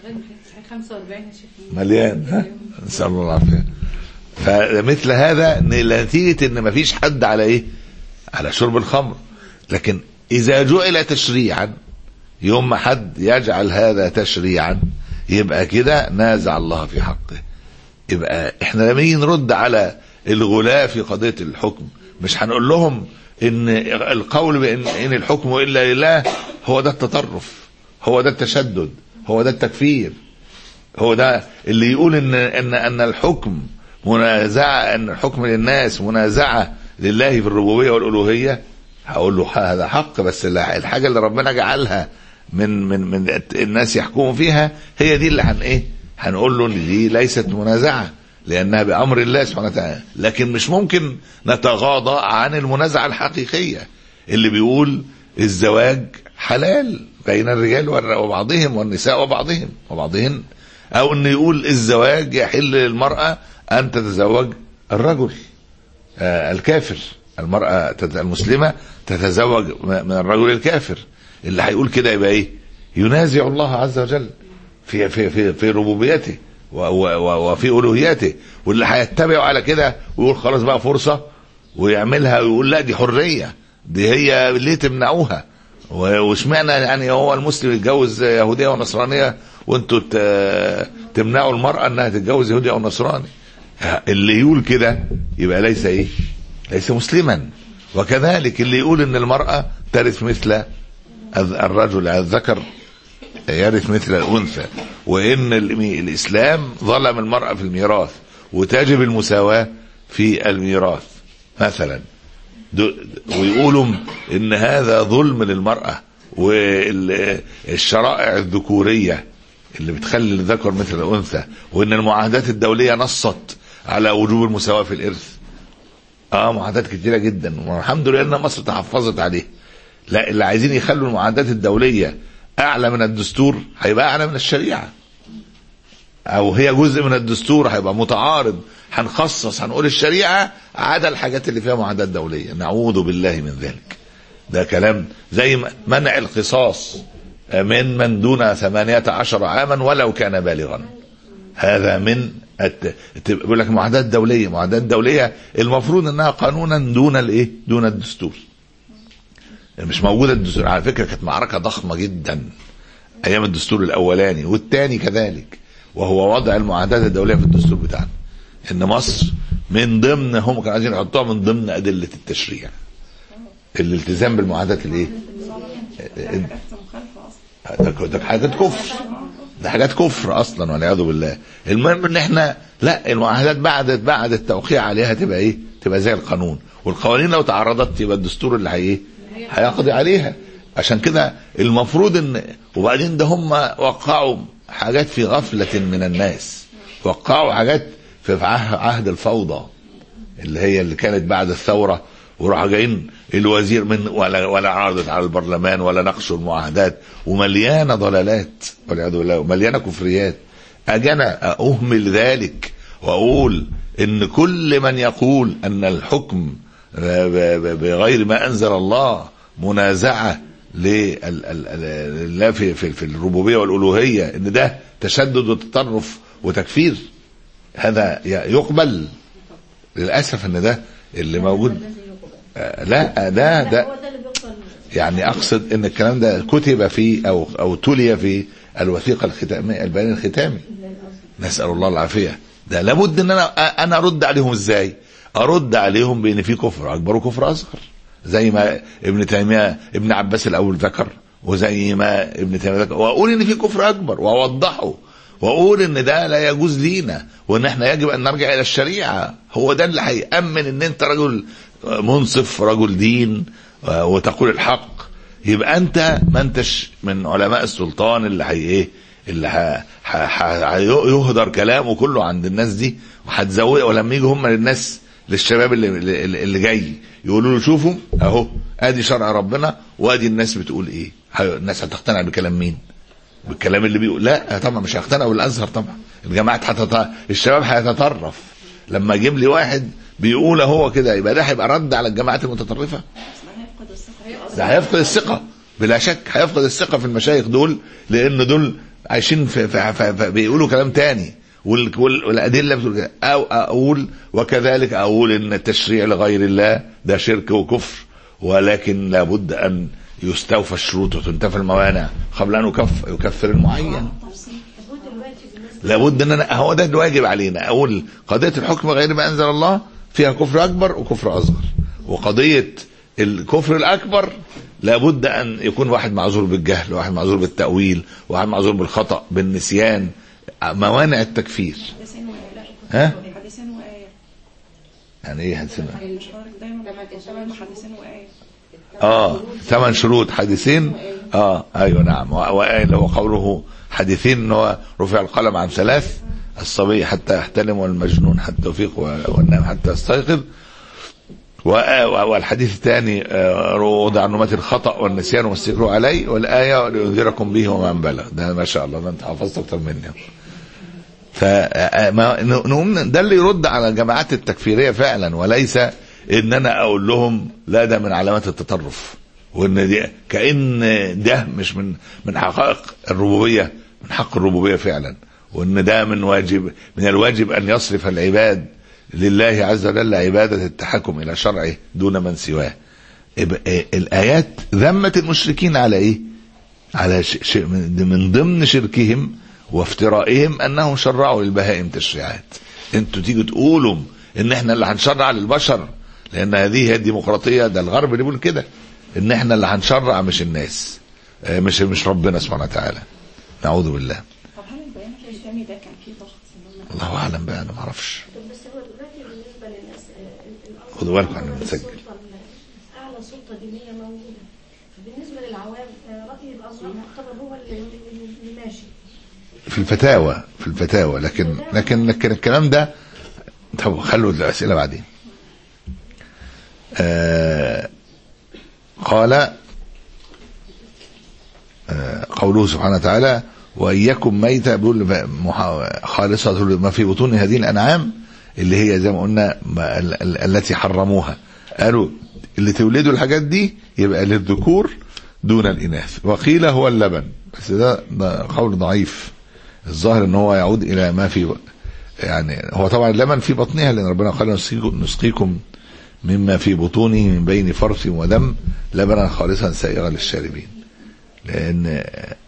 مليان، ها نسال الله العافيه. فمثل هذا نتيجه ان مفيش حد على ايه على شرب الخمر، لكن اذا جعل تشريعا يوم ما حد يجعل هذا تشريعا يبقى كده نازع الله في حقه. يبقى احنا لما نيجي نرد على الغلاة في قضيه الحكم مش هنقول لهم ان القول بان إن الحكم الا لله هو ده التطرف، هو ده التشدد، هو ده التكفير، هو ده اللي يقول ان ان ان الحكم منازعه، ان الحكم للناس منازعه لله في الربوبيه والالوهيه. هقول له هذا حق، بس الحاجه اللي ربنا جعلها من من من الناس يحكموا فيها هي دي اللي هن ايه هنقول له ان دي ليست منازعه لانها بامر الله سبحانه وتعالى. لكن مش ممكن نتغاضى عن المنازعه الحقيقيه اللي بيقول الزواج حلال بين الرجال وبعضهم والنساء وبعضهم وبعضهن، او ان يقول الزواج يحل للمراه ان تتزوج الرجل آه الكافر، المراه المسلمه تتزوج من الرجل الكافر. اللي هيقول كده يبقى ايه؟ ينازع الله عز وجل في في في في ربوبيته وفي الوهيته. واللي هيتبعوا على كده ويقول خلاص بقى فرصه ويعملها ويقول لا دي حريه، دي هي ليه تمنعوها؟ واشمعنى يعني هو المسلم يتجوز يهوديه ونصرانيه وانتوا تمنعوا المراه انها تتجوز يهودي او نصراني؟ اللي يقول كده يبقى ليس ايه؟ ليس مسلما. وكذلك اللي يقول ان المراه ترث مثل الرجل، الذكر يرث مثل الانثى، وان الاسلام ظلم المراه في الميراث وتجب المساواه في الميراث مثلا، ويقولوا ان هذا ظلم للمراه، والشرائع الذكوريه اللي بتخلي الذكر مثل الانثى، وان المعاهدات الدوليه نصت على وجوب المساواه في الارث. اه معاهدات كتيره جدا والحمد لله ان مصر تحفظت عليه. لا اللي عايزين يخلوا المعاهدات الدوليه اعلى من الدستور هيبقى اعلى من الشريعه، او هي جزء من الدستور هيبقى متعارض، هنخصص هنقول الشريعه عدا الحاجات اللي فيها معاهدات دوليه. نعوذ بالله من ذلك. ده كلام زي منع القصاص من من دون ثمانية عشر عاما ولو كان بالغا. هذا من بيقول لك معاهدات دوليه، معاهدات دوليه المفروض انها قانونا دون الايه؟ دون الدستور. مش موجوده الدستور. على فكره كانت معركه ضخمه جدا ايام الدستور الاولاني والثاني كذلك، وهو وضع المعاهدات الدوليه في الدستور بتاعنا. ان مصر من ضمن هم كانوا عايزين يحطوها من ضمن ادله التشريع الالتزام بالمعاهدات الايه؟ ده حاجات كفر، ده حاجات كفر اصلا والعياذ بالله. المهم ان احنا لا المعاهدات بعد بعد التوقيع عليها تبقى ايه؟ تبقى زي القانون، والقوانين لو تعرضت يبقى الدستور اللي هي ايه؟ هيقضي عليها. عشان كده المفروض ان وبعدين ده هم وقعوا حاجات في غفلة من الناس، وقعوا حاجات في عهد الفوضى اللي هي اللي كانت بعد الثورة، وراح جايين الوزير من ولا ولا عرضت على البرلمان ولا ناقشوا المعاهدات، ومليانة ضلالات والعياذ بالله ومليانة كفريات. اجانا اهمل ذلك واقول ان كل من يقول ان الحكم بغير ما انزل الله منازعه لله في في الربوبيه والالوهيه، ان ده تشدد وتطرف وتكفير، هذا يقبل؟ للاسف ان ده اللي موجود. لا ده ده يعني اقصد ان الكلام ده كتب فيه او او تلي في الوثيقه الختاميه، البيان الختامي، نسال الله العافيه. ده لابد ان انا انا ارد عليهم. ازاي ارد عليهم؟ بان في كفر اكبر وكفر اصغر، زي ما ابن تيميه ابن عباس الاول ذكر، وزي ما ابن تيميه ذكر، واقول ان في كفر اكبر واوضحه، واقول ان ده لا يجوز لينا، وان احنا يجب ان نرجع الى الشريعه. هو ده اللي هيامن ان انت رجل منصف، رجل دين، وتقول الحق. يبقى انت ما انتش من علماء السلطان اللي هي ايه اللي هيهدر كلامه كله عند الناس دي وهتزوق. ولما يجوا هم للناس للشباب اللي, اللي جاي يقولوا له شوفوا اهو ادي شرع ربنا وادي الناس بتقول ايه، الناس هتقتنع بكلام مين؟ بالكلام اللي بيقول؟ لا طبعا مش هيقتنعوا بالازهر. طبعا الجماعات هتط... الشباب هيتطرف. لما اجيب لي واحد بيقول هو كده يبقى ده هيبقى رد على الجماعات المتطرفه. ده هيفقد الثقه بلا شك، هيفقد الثقه في المشايخ دول، لان دول عايشين في, في, في, في بيقولوا كلام تاني، والادله بتقول كده. او اقول وكذلك اقول ان التشريع لغير الله ده شرك وكفر، ولكن لابد ان يستوفى الشروط وتنتفى الموانع قبل ان يكفر, يكفر المعين. لابد ان انا هو ده الواجب علينا. اقول قضيه الحكم غير ما انزل الله فيها كفر اكبر وكفر اصغر، وقضيه الكفر الأكبر لابد أن يكون واحد معذور بالجهل، واحد معذور بالتأويل، واحد معذور بالخطأ بالنسيان، موانع التكفير. ها؟ حديثين وآية. يعني ايه حديثين؟ دايما حديثين وآية. اه ثمان شروط حديثين. اه ايوه نعم. وآية اللي هو قوله حديثين ان هو رفع القلم عن ثلاث: الصبي حتى يحتلم، والمجنون حتى يفيق، والنام حتى يستيقظ. والحديث الثاني وضع عنه الخطأ والنسيان واستكروا عليه، والآية لينذركم به ومن بلغ. ده ما شاء الله، ده انت حفظت اكتر مني. فنقوم ده اللي يرد على الجماعات التكفيرية فعلا، وليس ان انا اقول لهم لا ده من علامات التطرف، وان دي كأن ده مش من من حقائق الربوبية، من حق الربوبية فعلا، وان ده من واجب من الواجب ان يصرف العباد لله عز وجل عبادة التحكم الى شرعه دون من سواه. الايات ذمت المشركين على ايه؟ على ش... من ضمن شركهم وافترائهم انهم شرعوا للبهائم تشريعات. انتوا تيجوا تقولوا ان احنا اللي هنشرع للبشر، لان هذه هي الديمقراطيه، ده الغرب اللي بيقول كده، ان احنا اللي هنشرع مش الناس، مش مش ربنا سبحانه وتعالى. نعوذ بالله. طب هل البيان الاسلامي ده كان فيه ضغط؟ الله اعلم بقى، انا ما اعرفش. بس هو دلوقتي بالنسبه للناس خدوا بالكم احنا بنسجل. اعلى سلطه دينيه موجوده، فبالنسبه للعوام راي الازهر معتبر هو اللي ماشي في الفتاوى في الفتاوى لكن لكن لكن الكلام ده. طب خلوا الاسئله بعدين. آه قال آه قوله سبحانه وتعالى: وإياكم ميتة، بيقول خالصة ما في بطون هذه الأنعام، اللي هي زي ما قلنا التي حرموها. قالوا اللي تولدوا الحاجات دي يبقى للذكور دون الإناث. وقيل هو اللبن، بس ده, ده قول ضعيف. الظاهر ان هو يعود الى ما في، يعني هو طبعا اللبن في بطنها، لان ربنا قال نسقيكم مما في بطونه من بين فرث ودم لبنا خالصا سائغا للشاربين. لان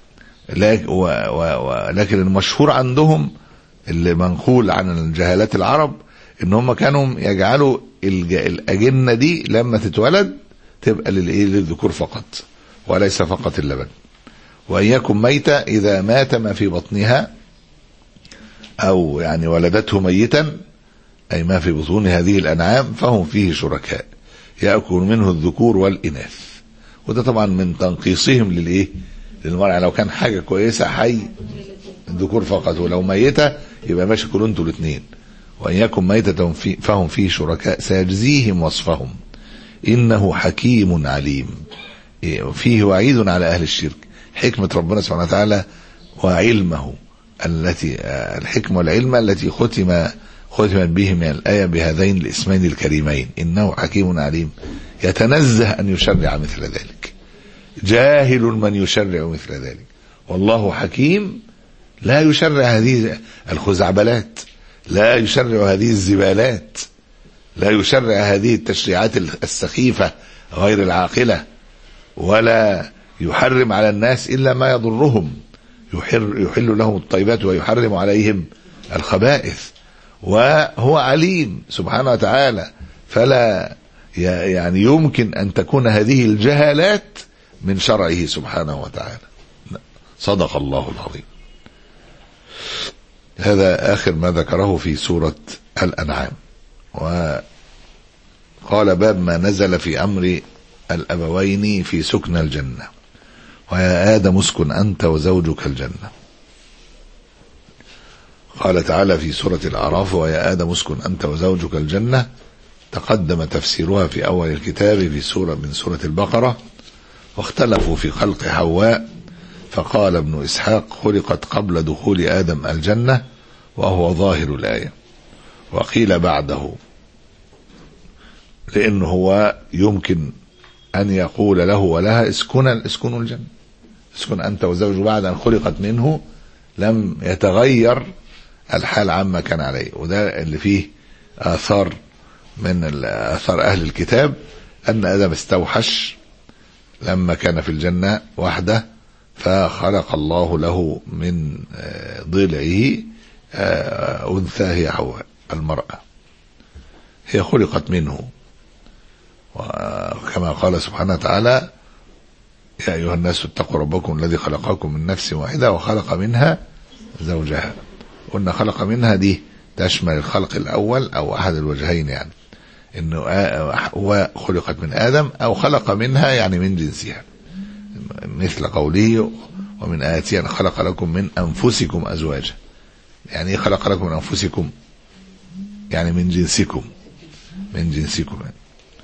لكن المشهور عندهم اللي منقول عن الجهالات العرب ان هم كانوا يجعلوا الاجنه دي لما تتولد تبقى للايه للذكور فقط وليس فقط اللبن. وإياكم ميتة إذا مات ما في بطنها، أو يعني ولدته ميتا، أي ما في بطون هذه الأنعام، فهم فيه شركاء يأكل منه الذكور والإناث. وده طبعا من تنقيصهم للإيه للمرأة. لو كان حاجة كويسة حي الذكور فقط، ولو ميتة يبقى ماشي كلوا انتوا الاثنين. وإياكم ميتة فهم فيه شركاء سيجزيهم وصفهم إنه حكيم عليم. فيه وعيد على أهل الشرك. حكمة ربنا سبحانه وتعالى وعلمه، التي الحكمة والعلم التي ختم ختمت به من الآية بهذين الاسمين الكريمين، إنه حكيم عليم. يتنزه أن يشرع مثل ذلك، جاهل من يشرع مثل ذلك، والله حكيم لا يشرع هذه الخزعبلات، لا يشرع هذه الزبالات، لا يشرع هذه التشريعات السخيفة غير العاقلة، ولا يحرم على الناس إلا ما يضرهم، يحل, يحل لهم الطيبات ويحرم عليهم الخبائث. وهو عليم سبحانه وتعالى، فلا يعني يمكن أن تكون هذه الجهالات من شرعه سبحانه وتعالى. صدق الله العظيم. هذا آخر ما ذكره في سورة الأنعام. وقال باب ما نزل في أمر الأبوين في سكن الجنة. ويا آدم اسكن أنت وزوجك الجنة. قال تعالى في سورة الأعراف: ويا آدم اسكن أنت وزوجك الجنة. تقدم تفسيرها في أول الكتاب في سورة من سورة البقرة. واختلفوا في خلق حواء، فقال ابن إسحاق: خلقت قبل دخول آدم الجنة، وهو ظاهر الآية. وقيل بعده، لأنه هو يمكن أن يقول له ولها اسكن اسكنوا الجنة، اسكن أنت وزوجك، بعد أن خلقت منه لم يتغير الحال عما كان عليه. وده اللي فيه آثار من آثار أهل الكتاب، أن آدم استوحش لما كان في الجنة وحده، فخلق الله له من ضلعه أنثى هي حواء المرأة، هي خلقت منه. كما قال سبحانه وتعالى يا أيها الناس اتقوا ربكم الذي خلقكم من نفس واحدة وخلق منها زوجها. قلنا خلق منها دي تشمل الخلق الأول أو أحد الوجهين، يعني إنه هو خلقت من آدم أو خلق منها يعني من جنسها، مثل قوله ومن آياته أن خلق لكم من أنفسكم أزواجا. يعني خلق لكم من أنفسكم يعني من جنسكم، من جنسكم يعني.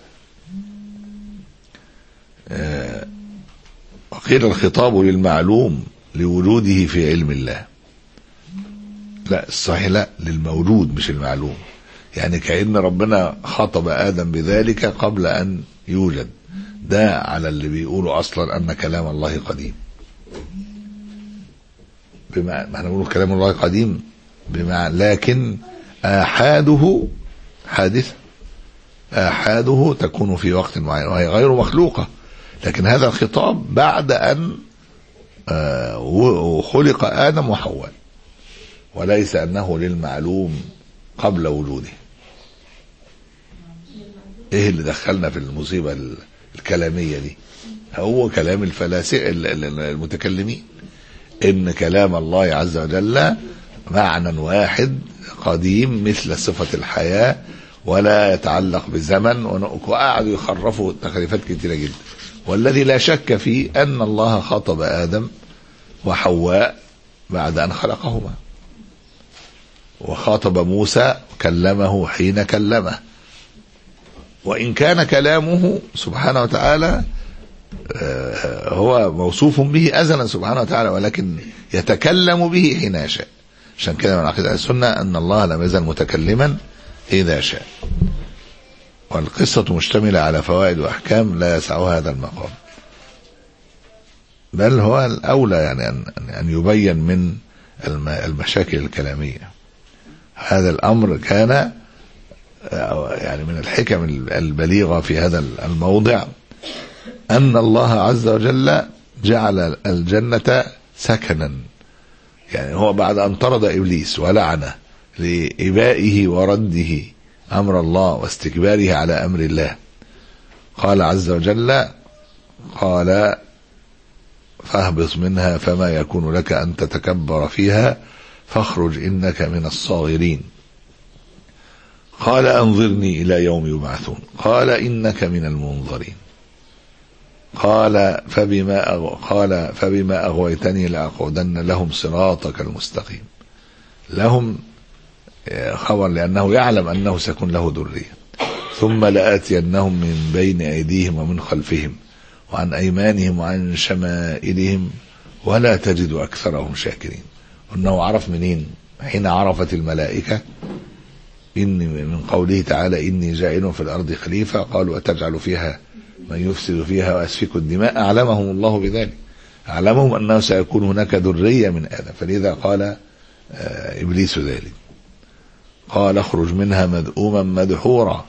آه وقيل الخطاب للمعلوم لوجوده في علم الله. لا الصحيح لا، للموجود مش المعلوم، يعني كأن ربنا خاطب آدم بذلك قبل أن يوجد. ده على اللي بيقولوا أصلا أن كلام الله قديم، بما ما نقول كلام الله قديم بما لكن آحاده حادثة، آحاده تكون في وقت معين وهي غير مخلوقة، لكن هذا الخطاب بعد أن خلق آدم وحواء، وليس أنه للمعلوم قبل وجوده. ايه اللي دخلنا في المصيبة الكلامية دي؟ هو كلام الفلاسفة المتكلمين، ان كلام الله عز وجل معنى واحد قديم مثل صفة الحياة ولا يتعلق بالزمن، وقعدوا يخرفوا تخريفات كثيرة جدا. والذي لا شك فيه أن الله خاطب آدم وحواء بعد أن خلقهما، وخاطب موسى كلمه حين كلمه، وإن كان كلامه سبحانه وتعالى هو موصوف به أزلا سبحانه وتعالى، ولكن يتكلم به حين يشاء. عشان كده من عقيدة السنة أن الله لم يزل متكلما إذا شاء. والقصة مشتملة على فوائد وأحكام لا يسعها هذا المقام، بل هو الأولى يعني أن يبين من المشاكل الكلامية. هذا الأمر كان يعني من الحكم البليغة في هذا الموضع أن الله عز وجل جعل الجنة سكنا، يعني هو بعد أن طرد إبليس ولعنه لإبائه ورده أمر الله واستكباره على أمر الله، قال عز وجل قال فاهبط منها فما يكون لك أن تتكبر فيها فاخرج إنك من الصاغرين. قال أنظرني إلى يوم يبعثون، قال إنك من المنظرين. قال فبما أغو... قال فبما أغويتني لأقعدن لهم صراطك المستقيم. لهم خبر لأنه يعلم أنه سيكون له ذرية. ثم لآتينهم من بين أيديهم ومن خلفهم وعن أيمانهم وعن شمائلهم ولا تجد أكثرهم شاكرين. أنه عرف منين؟ حين عرفت الملائكة إني من قوله تعالى إني جاعل في الأرض خليفة، قالوا أتجعل فيها من يفسد فيها ويسفك الدماء. أعلمهم الله بذلك، أعلمهم أنه سيكون هناك ذرية من آدم، فلذا قال إبليس ذلك. قال اخرج منها مذءوما مدحورا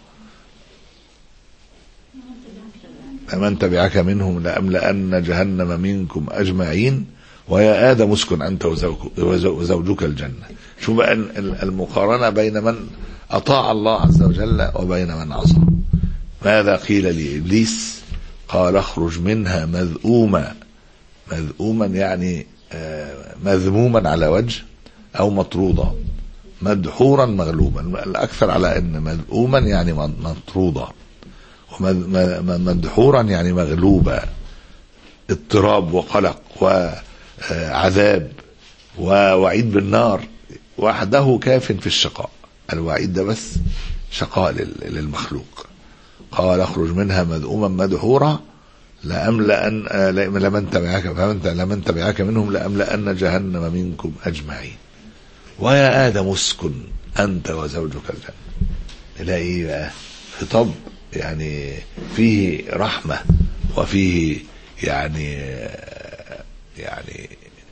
فمن تبعك منهم لأملأن جهنم منكم أجمعين ويا آدم اسكن أنت وزوجك الجنة. شو بقى المقارنة بين من أطاع الله عز وجل وبين من عصى؟ ماذا قيل لإبليس؟ قال اخرج منها مذءوما، مذءوما يعني مذموما على وجه أو مطرودا، مدحورا مغلوبا. الأكثر على أن مذءوما يعني مطرودا، ومدحورا يعني مغلوبا، اضطراب وقلق وعذاب ووعيد بالنار، وحده كاف في الشقاء. الوعيد ده بس شقاء للمخلوق. قال اخرج منها مذءوما مدحورا لأملأن لمن تبعك فمن لمن تبعك منهم لأملأن جهنم منكم أجمعين ويا آدم اسكن أنت وزوجك الجنة. نلاقي بقى خطاب يعني فيه رحمة وفيه يعني يعني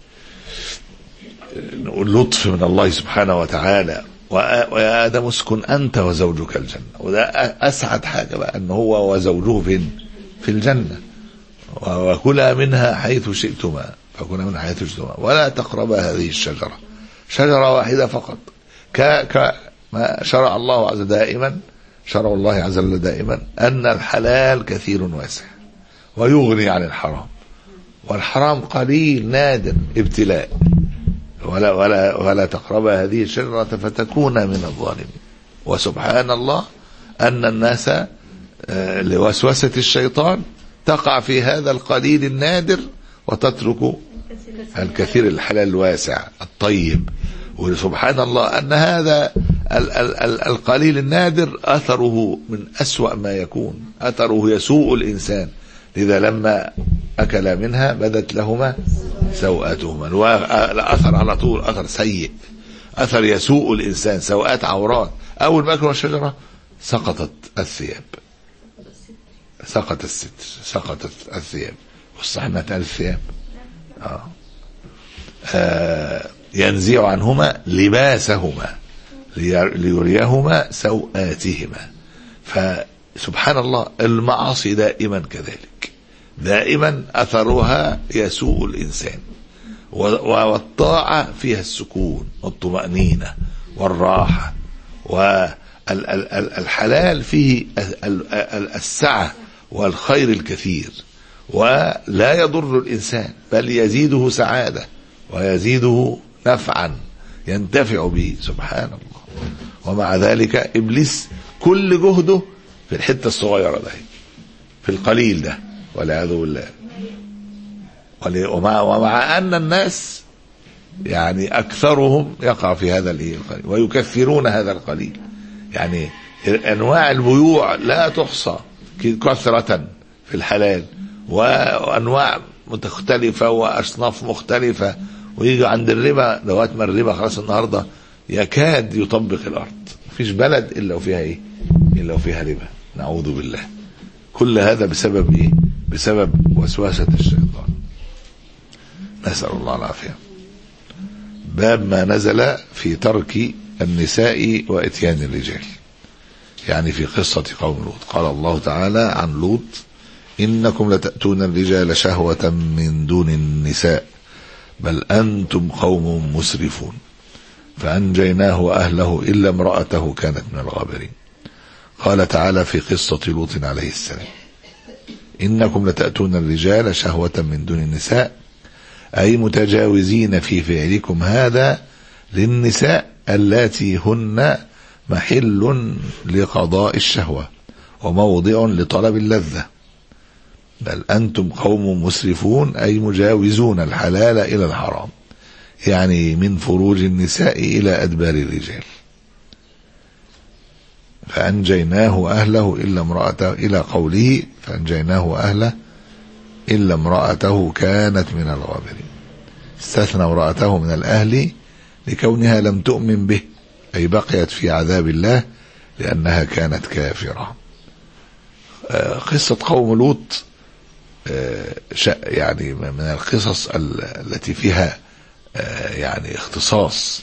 نقول لطف من الله سبحانه وتعالى. ويا آدم اسكن أنت وزوجك الجنة، وده أسعد حاجة بقى أن هو وزوجه فين؟ في الجنة. وكلا منها حيث شئتما فكلا منها حيث شئتما ولا تقربا هذه الشجرة، شجرة واحدة فقط، ك ما شرع الله عز وجل دائما شرع الله عز وجل دائما أن الحلال كثير واسع ويغني عن الحرام، والحرام قليل نادر ابتلاء. ولا ولا ولا تقرب هذه الشجرة فتكون من الظالمين. وسبحان الله أن الناس لوسوسة الشيطان تقع في هذا القليل النادر وتترك الكثير الحلال الواسع الطيب. وسبحان الله أن هذا القليل النادر أثره من أسوأ ما يكون، أثره يسوء الإنسان. لذا لما أكل منها بدت لهما سوءاتهما. الأثر على طول أثر سيء، أثر يسوء الإنسان، سوءات عورات. أول ما أكلوا الشجرة سقطت الثياب، سقط الستر، سقطت الثياب. والصحنة الثياب آه. آه ينزع عنهما لباسهما ليريهما سوآتهما. فسبحان الله المعاصي دائما كذلك، دائما أثرها يسوء الإنسان، والطاعة فيها السكون والطمأنينة والراحة، والحلال فيه السعة والخير الكثير، ولا يضر الإنسان بل يزيده سعادة ويزيده نفعا ينتفع به. سبحان الله. ومع ذلك إبليس كل جهده في الحتة الصغيرة ده، في القليل ده، والعياذ بالله. ومع, ومع أن الناس يعني أكثرهم يقع في هذا القليل ويكثرون هذا القليل. يعني أنواع البيوع لا تحصى كثرة في الحلال، وأنواع مختلفة وأصناف مختلفة. ويجي عند الربا لغاية ما الربا خلاص النهاردة يكاد يطبق الأرض، مفيش بلد إلا وفيها إيه إلا وفيها ربا، نعوذ بالله. كل هذا بسبب إيه؟ بسبب وسوسة الشيطان، نسأل الله العافية. باب ما نزل في ترك النساء وإتيان الرجال، يعني في قصة قوم لوط. قال الله تعالى عن لوط: إنكم لتأتون الرجال شهوة من دون النساء بل أنتم قوم مسرفون فأنجيناه وأهله إلا امرأته كانت من الغابرين. قال تعالى في قصة لوط عليه السلام: إنكم لتأتون الرجال شهوة من دون النساء، أي متجاوزين في فعلكم هذا للنساء اللاتي هن محل لقضاء الشهوة وموضع لطلب اللذة. بل أنتم قوم مسرفون، أي مجاوزون الحلال إلى الحرام، يعني من فروج النساء إلى أدبار الرجال. فأنجيناه أهله إلا امرأته، إلى قوله فأنجيناه أهله إلا امرأته كانت من الغابرين. استثنى امرأته من الأهل لكونها لم تؤمن به، أي بقيت في عذاب الله لأنها كانت كافرة. قصة قوم لوط يعني من القصص التي فيها يعني اختصاص،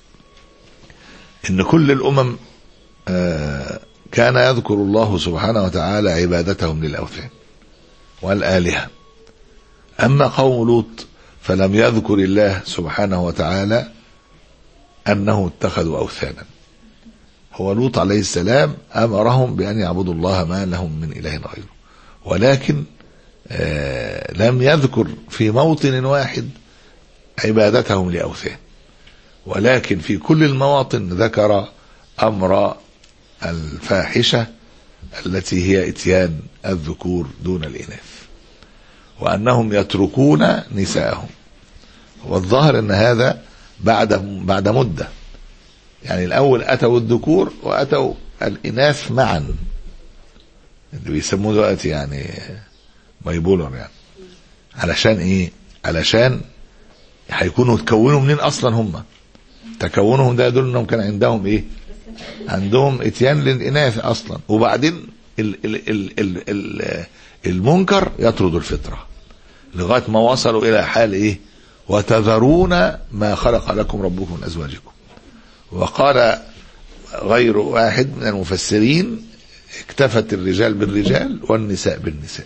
إن كل الأمم كان يذكر الله سبحانه وتعالى عبادتهم للأوثان والآلهة. أما قوم لوط فلم يذكر الله سبحانه وتعالى أنه اتخذوا أوثانا. هو لوط عليه السلام أمرهم بأن يعبدوا الله ما لهم من إله غيره، ولكن آه لم يذكر في موطن واحد عبادتهم لأوثان، ولكن في كل المواطن ذكر أمر الفاحشة التي هي إتيان الذكور دون الإناث، وأنهم يتركون نساءهم. والظاهر أن هذا بعد بعد مدة، يعني الأول أتوا الذكور وأتوا الإناث معا، اللي بيسموه دلوقتي يعني بايبولر، يعني علشان إيه؟ علشان هيكونوا تكونوا منين أصلا هم؟ تكونهم ده يدل أنهم كان عندهم إيه؟ عندهم إتيان للإناث أصلا. وبعدين ال ال ال ال ال المنكر يطرد الفطرة لغاية ما وصلوا إلى حال إيه؟ وتذرون ما خلق لكم ربكم من أزواجكم. وقال غير واحد من المفسرين: اكتفت الرجال بالرجال والنساء بالنساء.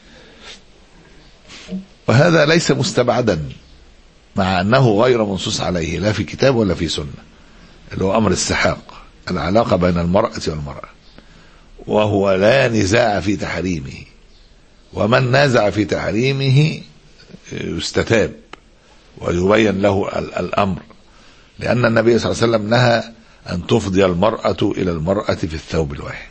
وهذا ليس مستبعدا، مع أنه غير منصوص عليه لا في كتاب ولا في سنة، اللي هو أمر السحاق، العلاقة بين المرأة والمرأة. وهو لا نزاع في تحريمه، ومن نازع في تحريمه يستتاب ويبين له الأمر، لأن النبي صلى الله عليه وسلم نهى أن تفضي المرأة إلى المرأة في الثوب الواحد.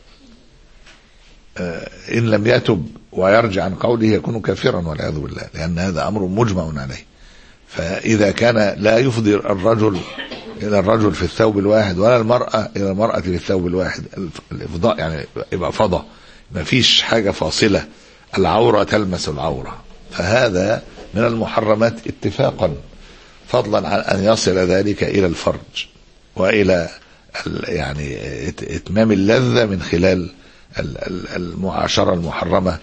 إن لم يتب ويرجع عن قوله يكون كافرا والعياذ بالله، لأن هذا أمر مجمع عليه. فإذا كان لا يفضي الرجل إلى الرجل في الثوب الواحد ولا المرأة إلى المرأة في الثوب الواحد، الإفضاء يعني يبقى فضى، ما فيش حاجة فاصلة، العورة تلمس العورة، فهذا من المحرمات اتفاقا، فضلا عن أن يصل ذلك إلى الفرج وإلى يعني إتمام اللذة من خلال المعاشرة المحرمة.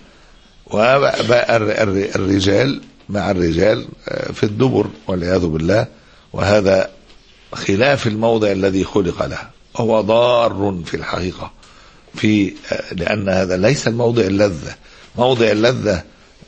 والرجال مع الرجال في الدبر والعياذ بالله، وهذا خلاف الموضع الذي خلق له، هو ضار في الحقيقة في لأن هذا ليس الموضع اللذة. موضع اللذة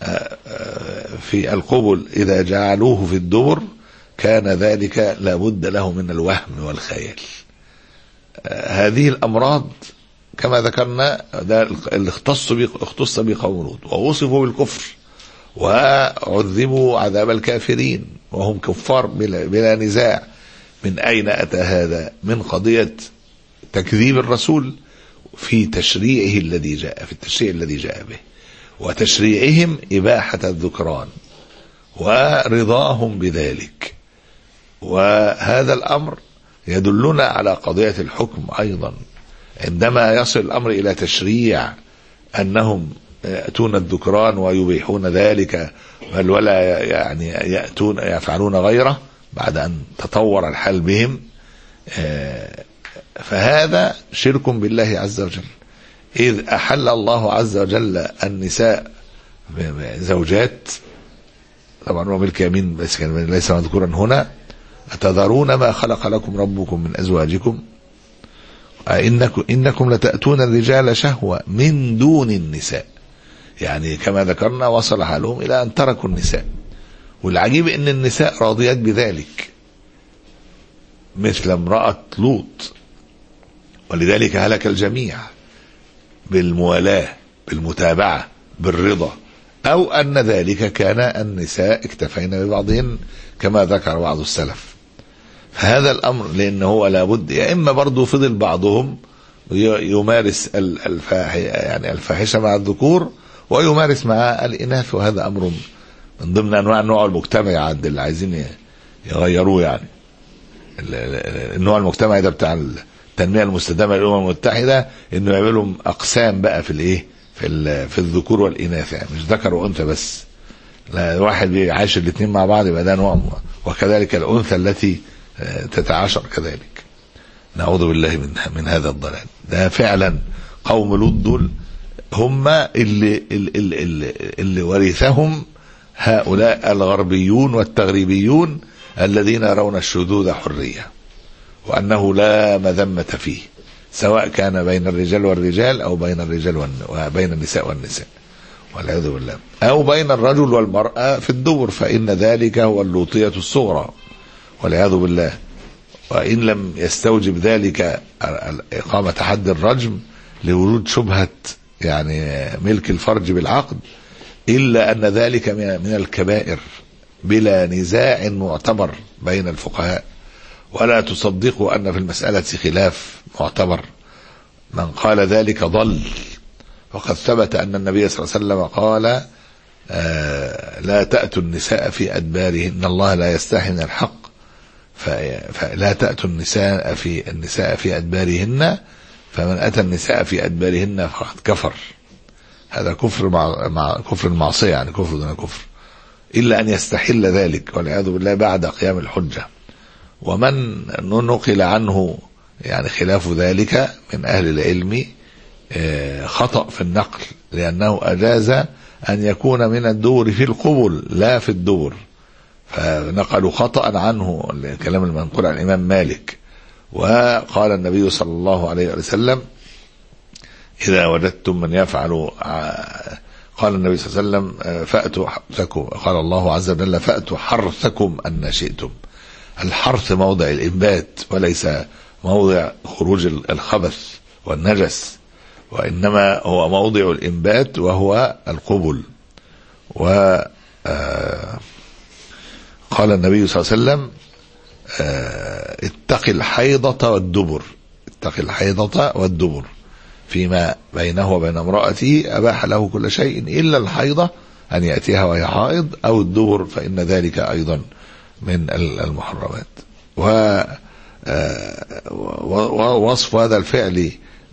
في القبل إذا جعلوه في الدبر كان ذلك لابد له من الوهم والخيال. هذه الأمراض كما ذكرنا ده اللي اختص به اختص به قوم لوط، ووصفوا بالكفر وعذبوا عذاب الكافرين وهم كفار بلا, بلا نزاع. من أين أتى هذا؟ من قضية تكذيب الرسول في تشريعه الذي جاء في التشريع الذي جاء به، وتشريعهم إباحة الذكران ورضاهم بذلك. وهذا الأمر يدلنا على قضية الحكم أيضا، عندما يصل الأمر إلى تشريع أنهم يأتون الذكران ويبيحون ذلك، بل ولا يعني يأتون يفعلون غيره بعد أن تطور الحال بهم، فهذا شرك بالله عز وجل. إذ أحل الله عز وجل النساء زوجات، طبعا هو ملك يمين بس ليس مذكورا هنا، أتذرون ما خلق لكم ربكم من أزواجكم إنكم, إنكم لتأتون الرجال شهوة من دون النساء. يعني كما ذكرنا وصل حالهم إلى أن تركوا النساء، والعجيب أن النساء راضيات بذلك مثل امرأة لوط، ولذلك هلك الجميع بالموالاة بالمتابعة بالرضا، أو أن ذلك كان النساء اكتفين ببعضهن كما ذكر بعض السلف. فهذا الأمر لأنه هو لابد، يا إما برضو فضل بعضهم يمارس الفاحشة يعني الفاحشة مع الذكور ويمارس مع الإناث، وهذا أمر من ضمن أنواع النوع المجتمعي عند اللي عايزين يغيروه. يعني النوع المجتمعي ده بتاع التنمية المستدامة للأمم المتحدة، إنه يعملوا أقسام بقى في الإيه في في الذكور والإناث، يعني مش ذكر وأنثى بس، لا واحد بيعايش الاثنين مع بعض يبقى ده نوع، وكذلك الأنثى التي تتعاشر كذلك. نعوذ بالله من من هذا الضلال. ده فعلا قوم لوط دول هم اللي اللي, اللي, اللي ورثهم هؤلاء الغربيون والتغريبيون الذين يرون الشذوذ حرية، وأنه لا مذمة فيه، سواء كان بين الرجال والرجال أو بين الرجال وبين النساء والنساء والعياذ بالله، أو بين الرجل والمرأة في الدبر، فإن ذلك هو اللوطية الصغرى والعياذ بالله. وإن لم يستوجب ذلك إقامة حد الرجم لوجود شبهة يعني ملك الفرج بالعقد، إلا أن ذلك من الكبائر بلا نزاع معتبر بين الفقهاء، ولا تصدقوا أن في المسألة خلاف معتبر. من قال ذلك ضل، وقد ثبت أن النبي صلى الله عليه وسلم قال آه لا تأتوا النساء في أدبارهن، الله لا يستحي من الحق، فلا تأتوا النساء في النساء في أدبارهن، فمن أتى النساء في أدبارهن فقد كفر. هذا كفر مع, مع كفر المعصية، يعني كفر دون كفر، إلا أن يستحل ذلك والعياذ بالله بعد قيام الحجة. ومن نقل عنه يعني خلاف ذلك من أهل العلم خطأ في النقل، لأنه أجاز أن يكون من الدور في القبل لا في الدور، فنقلوا خطأ عنه الكلام المنقول عن الإمام مالك. وقال النبي صلى الله عليه وسلم إذا وجدتم من يفعل، قال النبي صلى الله عليه وسلم فأتوا حرثكم، قال الله عز وجل فأتوا حرثكم أن شئتم. الحرث موضع الإنبات وليس موضع خروج الخبث والنجس، وإنما هو موضع الإنبات وهو القبل. و قال النبي صلى الله عليه وسلم اتق الحيضة والدبر، اتق الحيضة والدبر، فيما بينه وبين امرأته أباح له كل شيء إلا الحيضة أن يأتيها وهي حائض، أو الدبر فإن ذلك أيضا من المحرمات. ووصف هذا الفعل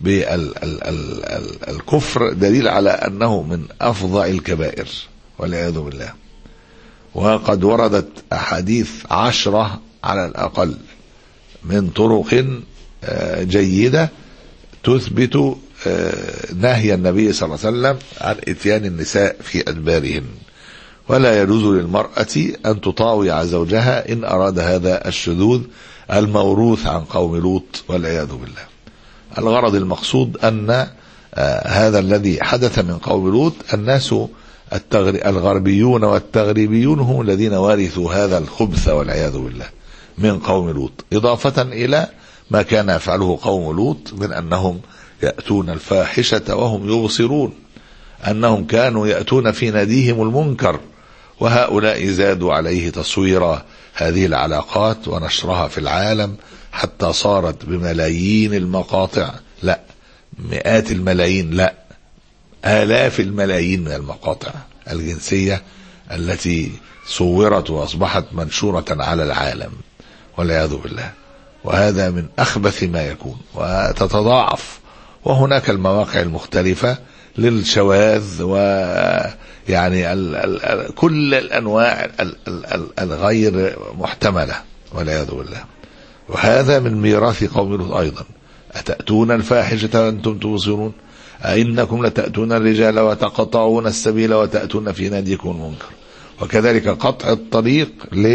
بالكفر دليل على أنه من أفظع الكبائر والعياذ بالله. وقد وردت أحاديث عشرة على الأقل من طرق جيدة تثبت نهي النبي صلى الله عليه وسلم عن إتيان النساء في أدبارهن، ولا يجوز للمرأة أن تطاوع زوجها إن أراد هذا الشذوذ الموروث عن قوم لوط والعياذ بالله. الغرض المقصود أن هذا الذي حدث من قوم لوط الناس الغربيون والتغريبيون هم الذين ورثوا هذا الخبث والعياذ بالله من قوم لوط، إضافة إلى ما كان يفعله قوم لوط من أنهم يأتون الفاحشة وهم يبصرون، أنهم كانوا يأتون في ناديهم المنكر، وهؤلاء زادوا عليه تصوير هذه العلاقات ونشرها في العالم حتى صارت بملايين المقاطع، لا مئات الملايين، لا آلاف الملايين من المقاطع الجنسية التي صورت وأصبحت منشورة على العالم والعياذ بالله. وهذا من أخبث ما يكون، وتتضاعف. وهناك المواقع المختلفة للشواذ ويعني ال ال كل الأنواع ال ال الغير محتملة والعياذ بالله. وهذا من ميراث قوم لوط أيضا. أتأتون الفاحشة وأنتم تبصرون أئنكم لتأتون الرجال وتقطعون السبيل وتأتون في ناديكم المنكر. وكذلك قطع الطريق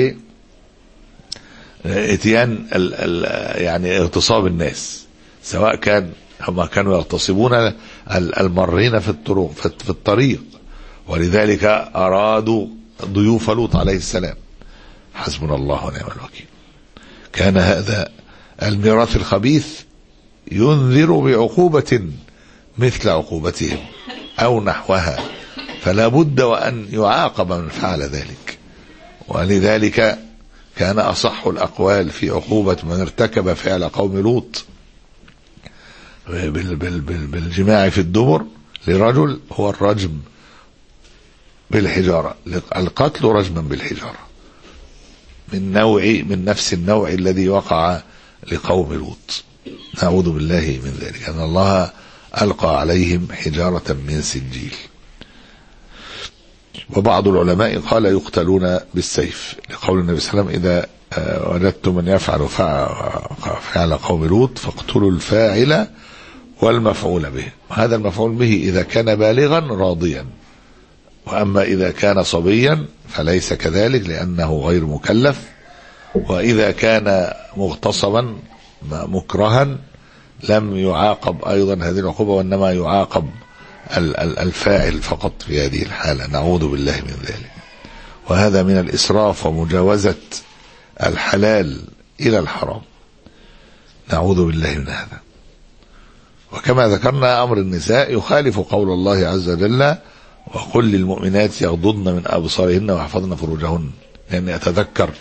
لإتيان ال ال يعني اغتصاب الناس، سواء كان هم كانوا يغتصبون المارين في الطرق في الطريق، ولذلك أرادوا ضيوف لوط عليه السلام. حسبنا الله ونعم الوكيل. كان هذا الميراث الخبيث ينذر بعقوبة مثل عقوبتهم أو نحوها، فلا بد وأن يعاقب من فعل ذلك. ولذلك كان أصح الأقوال في عقوبة من ارتكب فعل قوم لوط بالجماع في الدبر لرجل هو الرجم بالحجارة، القتل رجما بالحجارة من نوع من نفس النوع الذي وقع لقوم لوط. نعوذ بالله من ذلك، أن الله ألقى عليهم حجارة من سجيل. وبعض العلماء قال يقتلون بالسيف، لقول النبي صلى الله عليه وسلم إذا وجدتم من يفعل فعل قوم لوط فاقتلوا الفاعل والمفعول به. وهذا المفعول به إذا كان بالغا راضيا، وأما إذا كان صبيا فليس كذلك لأنه غير مكلف. وإذا كان مغتصبا مكرها لم يعاقب أيضا هذه العقوبة، وإنما يعاقب الفاعل فقط في هذه الحالة. نعوذ بالله من ذلك. وهذا من الإسراف ومجاوزة الحلال إلى الحرام. نعوذ بالله من هذا. وكما ذكرنا أمر النساء يخالف قول الله عز وجل وقل للمؤمنات يغضضن من أبصارهن ويحفظن فروجهن. لأني أتذكر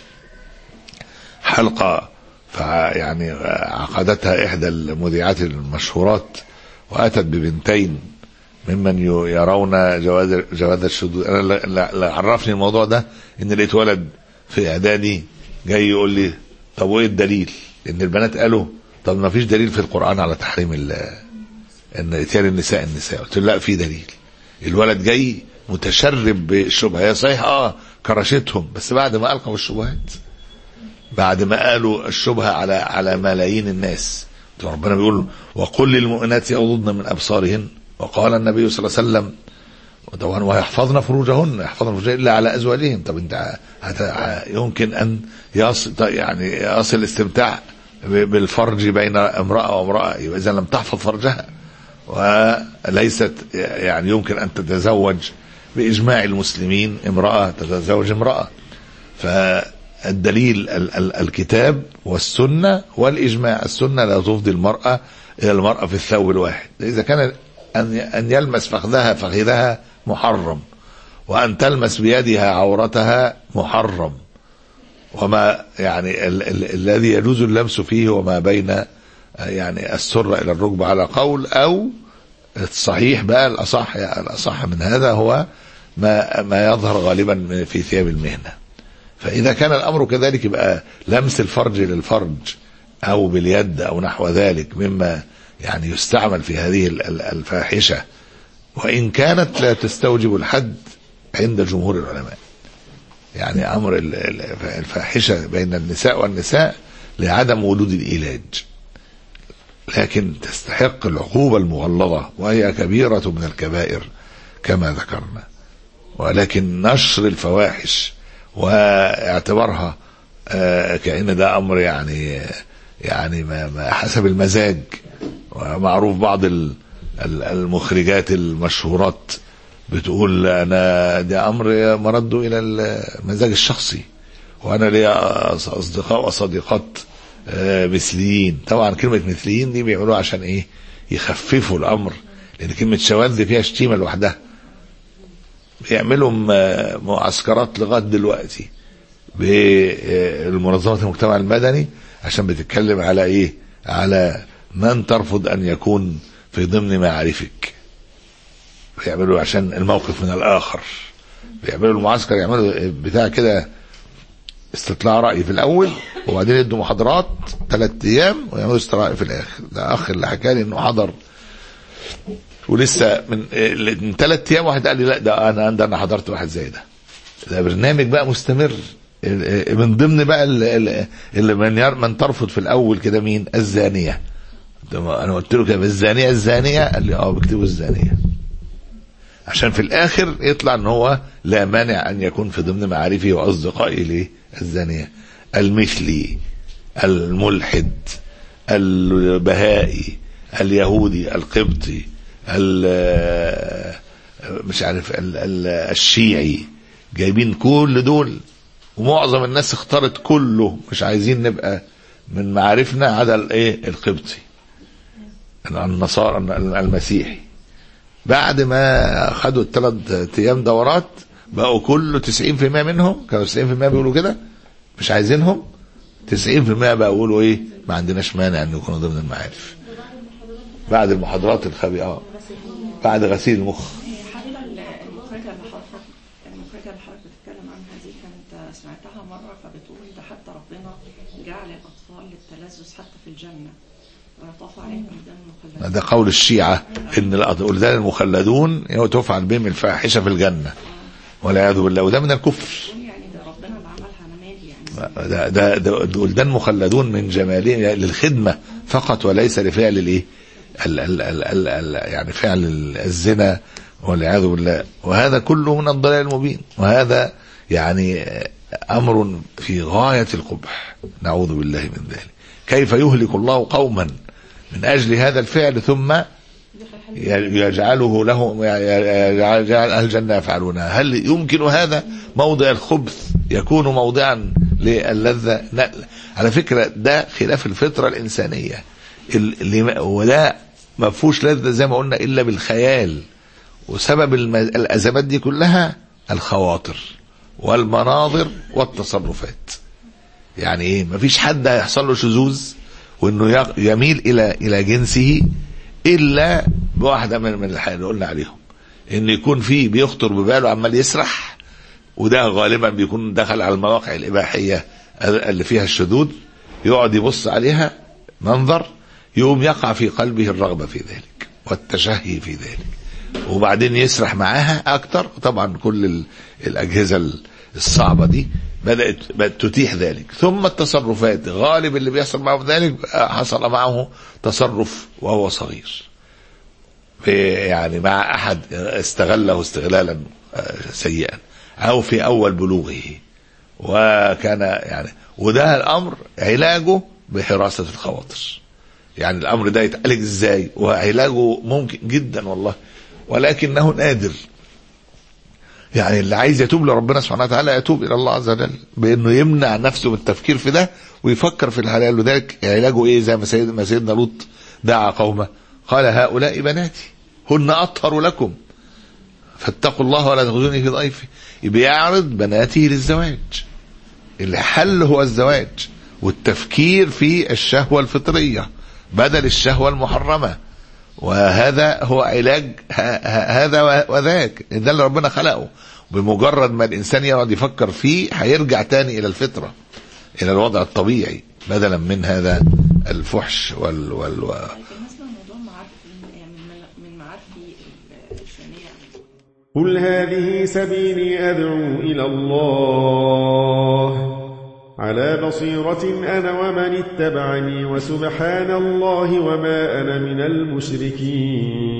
حلقة يعني عقدتها إحدى المذيعات المشهورات، وأتت ببنتين ممن يرون جواز جواز الشذوذ. أنا اللي عرفني الموضوع ده إن لقيت ولد في إعدادي جاي يقول لي طب وإيه الدليل؟ إن البنات قالوا طب ما فيش دليل في القرآن على تحريم إن إتيان النساء النساء. قلت له لا في دليل. الولد جاي متشرب بالشبهة، هي صحيح اه كرشتهم بس بعد ما ألقوا الشبهات، بعد ما قالوا الشبهة على على ملايين الناس. ربنا بيقول وقل للمؤمنات يغضضن من أبصارهن، وقال النبي صلى الله عليه وسلم ويحفظن فروجهن يحفظن فروجهن إلا على أزواجهم. طب انت يمكن أن يصل يعني يصل الاستمتاع بالفرج بين امرأة وامرأة إذا لم تحفظ فرجها، وليست يعني يمكن أن تتزوج بإجماع المسلمين امرأة تتزوج امرأة. فالدليل الكتاب والسنة والإجماع. السنة لا تفضي المرأة إلى المرأة في الثوب الواحد. إذا كان أن أن يلمس فخذها فخذها محرم، وأن تلمس بيدها عورتها محرم، وما يعني ال ال الذي يجوز اللمس فيه وما بين يعني السرة إلى الركبة على قول، أو الصحيح بقى الأصح الأصح من هذا هو ما ما يظهر غالبا في ثياب المهنة. فإذا كان الأمر كذلك يبقى لمس الفرج للفرج أو باليد أو نحو ذلك مما يعني يستعمل في هذه الفاحشة، وإن كانت لا تستوجب الحد عند جمهور العلماء. يعني أمر الفاحشة بين النساء والنساء لعدم وجود العلاج، لكن تستحق العقوبة المغلظة، وهي كبيرة من الكبائر كما ذكرنا. ولكن نشر الفواحش واعتبارها كأن ده أمر يعني يعني ما حسب المزاج، ومعروف بعض المخرجات المشهورات بتقول أنا ده أمر مرده إلى المزاج الشخصي، وأنا لي أصدقاء وصديقات مثليين. طبعا كلمة مثليين دي بيعملوها عشان إيه؟ يخففوا الأمر، لأن كلمة شواذ فيها شتيمة لوحدها. بيعملوا معسكرات لغاية دلوقتي بالمنظمة المجتمع المدني عشان بتتكلم على إيه؟ على من ترفض أن يكون في ضمن معارفك. بيعملوا عشان الموقف من الآخر، بيعملوا المعسكر، يعملوا بتاع كده استطلاع رأي في الأول، وبعدين يدوا محاضرات ثلاث أيام ويعملوا استطلاع رأي في الآخر. ده أخ اللي حكى لي إنه حضر، ولسه من من ثلاث أيام واحد قال لي لا ده أنا ده أنا حضرت واحد زي ده. ده برنامج بقى مستمر من ضمن بقى اللي من من ترفض في الأول كده مين؟ الزانية. أنا قلت له كده الزانية الزانية، قال لي أه بكتبوا الزانية، عشان في الآخر يطلع ان هو لا مانع ان يكون في ضمن معارفه واصدقائه ليه الزانية. المثلي، الملحد، البهائي، اليهودي، القبطي، مش عارف الشيعي، جايبين كل دول، ومعظم الناس اختارت كله، مش عايزين نبقى من معارفنا عدا الايه القبطي النصارى المسيحي. بعد ما خدوا الثلاث ايام دورات بقوا كله تسعين في المية منهم، كانوا تسعين في المية بيقولوا كده مش عايزينهم، تسعين في المية بقى يقولوا ايه ما عندناش مانع ان يكونوا ضمن المعارف. بعد المحاضرات الخبيئة اه بعد غسيل المخ. حالة المخرجة اللي حضرتك المخرجة اللي حضرتك بتتكلم عنها دي كانت سمعتها مرة، فبتقول ده حتى ربنا جعل الأطفال للتلذذ حتى في الجنة. ده قول الشيعة ان الولدان المخلدون تفعل بهم الفاحشة في الجنة والعياذ بالله، وده من الكفر. يعني ده ربنا اللي عملها، انا مالي يعني. ده ده ده ولدان مخلدون من جمالهم للخدمة فقط وليس لفعل الايه ال ال ال ال ال يعني فعل الزنا والعياذ بالله. وهذا كله من الضلال المبين، وهذا يعني امر في غاية القبح، نعوذ بالله من ذلك. كيف يهلك الله قوما من أجل هذا الفعل ثم يجعله لهم يجعل أهل الجنة يفعلونها؟ هل يمكن هذا؟ موضع الخبث يكون موضعا للذة؟ لا، على فكرة ده خلاف الفطرة الإنسانية، وده ما فيهوش لذة زي ما قلنا إلا بالخيال. وسبب الأزمات دي كلها الخواطر والمناظر والتصرفات. يعني ايه؟ مفيش حد هيحصل له شذوذ وانه يميل الى الى جنسه الا بواحده من من الحاجات اللي قلنا عليهم، ان يكون فيه بيخطر بباله عمال يسرح، وده غالبا بيكون دخل على المواقع الاباحيه اللي فيها الشذوذ، يقعد يبص عليها منظر، يقوم يقع في قلبه الرغبه في ذلك والتشهي في ذلك، وبعدين يسرح معاها اكتر. طبعا كل الاجهزه الصعبه دي بدأت, بدأت تتيح ذلك. ثم التصرفات، غالب اللي بيحصل معه ذلك حصل معه تصرف وهو صغير، يعني مع أحد استغله استغلالا سيئا، أو في أول بلوغه، وكان يعني وده الأمر علاجه بحراسة الخواطر. يعني الأمر ده يتعالج إزاي؟ وعلاجه ممكن جدا والله، ولكنه نادر. يعني اللي عايز يتوب لربنا سبحانه وتعالى يتوب الى الله عز وجل بانه يمنع نفسه من التفكير في ده ويفكر في الحلال. وذلك علاجه ايه؟ زي ما سيدنا لوط دعا قومه قال هؤلاء بناتي هن أطهر لكم فاتقوا الله ولا تخزوني في ضيفي. بيعرض بناته للزواج، الحل هو الزواج والتفكير في الشهوة الفطرية بدل الشهوة المحرمة، وهذا هو علاج هذا وذاك، ده اللي ربنا خلقه. بمجرد ما الإنسان يقعد يفكر فيه هيرجع تاني إلى الفطرة، إلى الوضع الطبيعي، بدلا من هذا الفحش وال وال بالنسبة لموضوع معارفي، يعني من معارفي الشامية، قل هذه سبيلي أدعو إلى الله على بصيرة أنا ومن اتبعني وسبحان الله وما أنا من المشركين.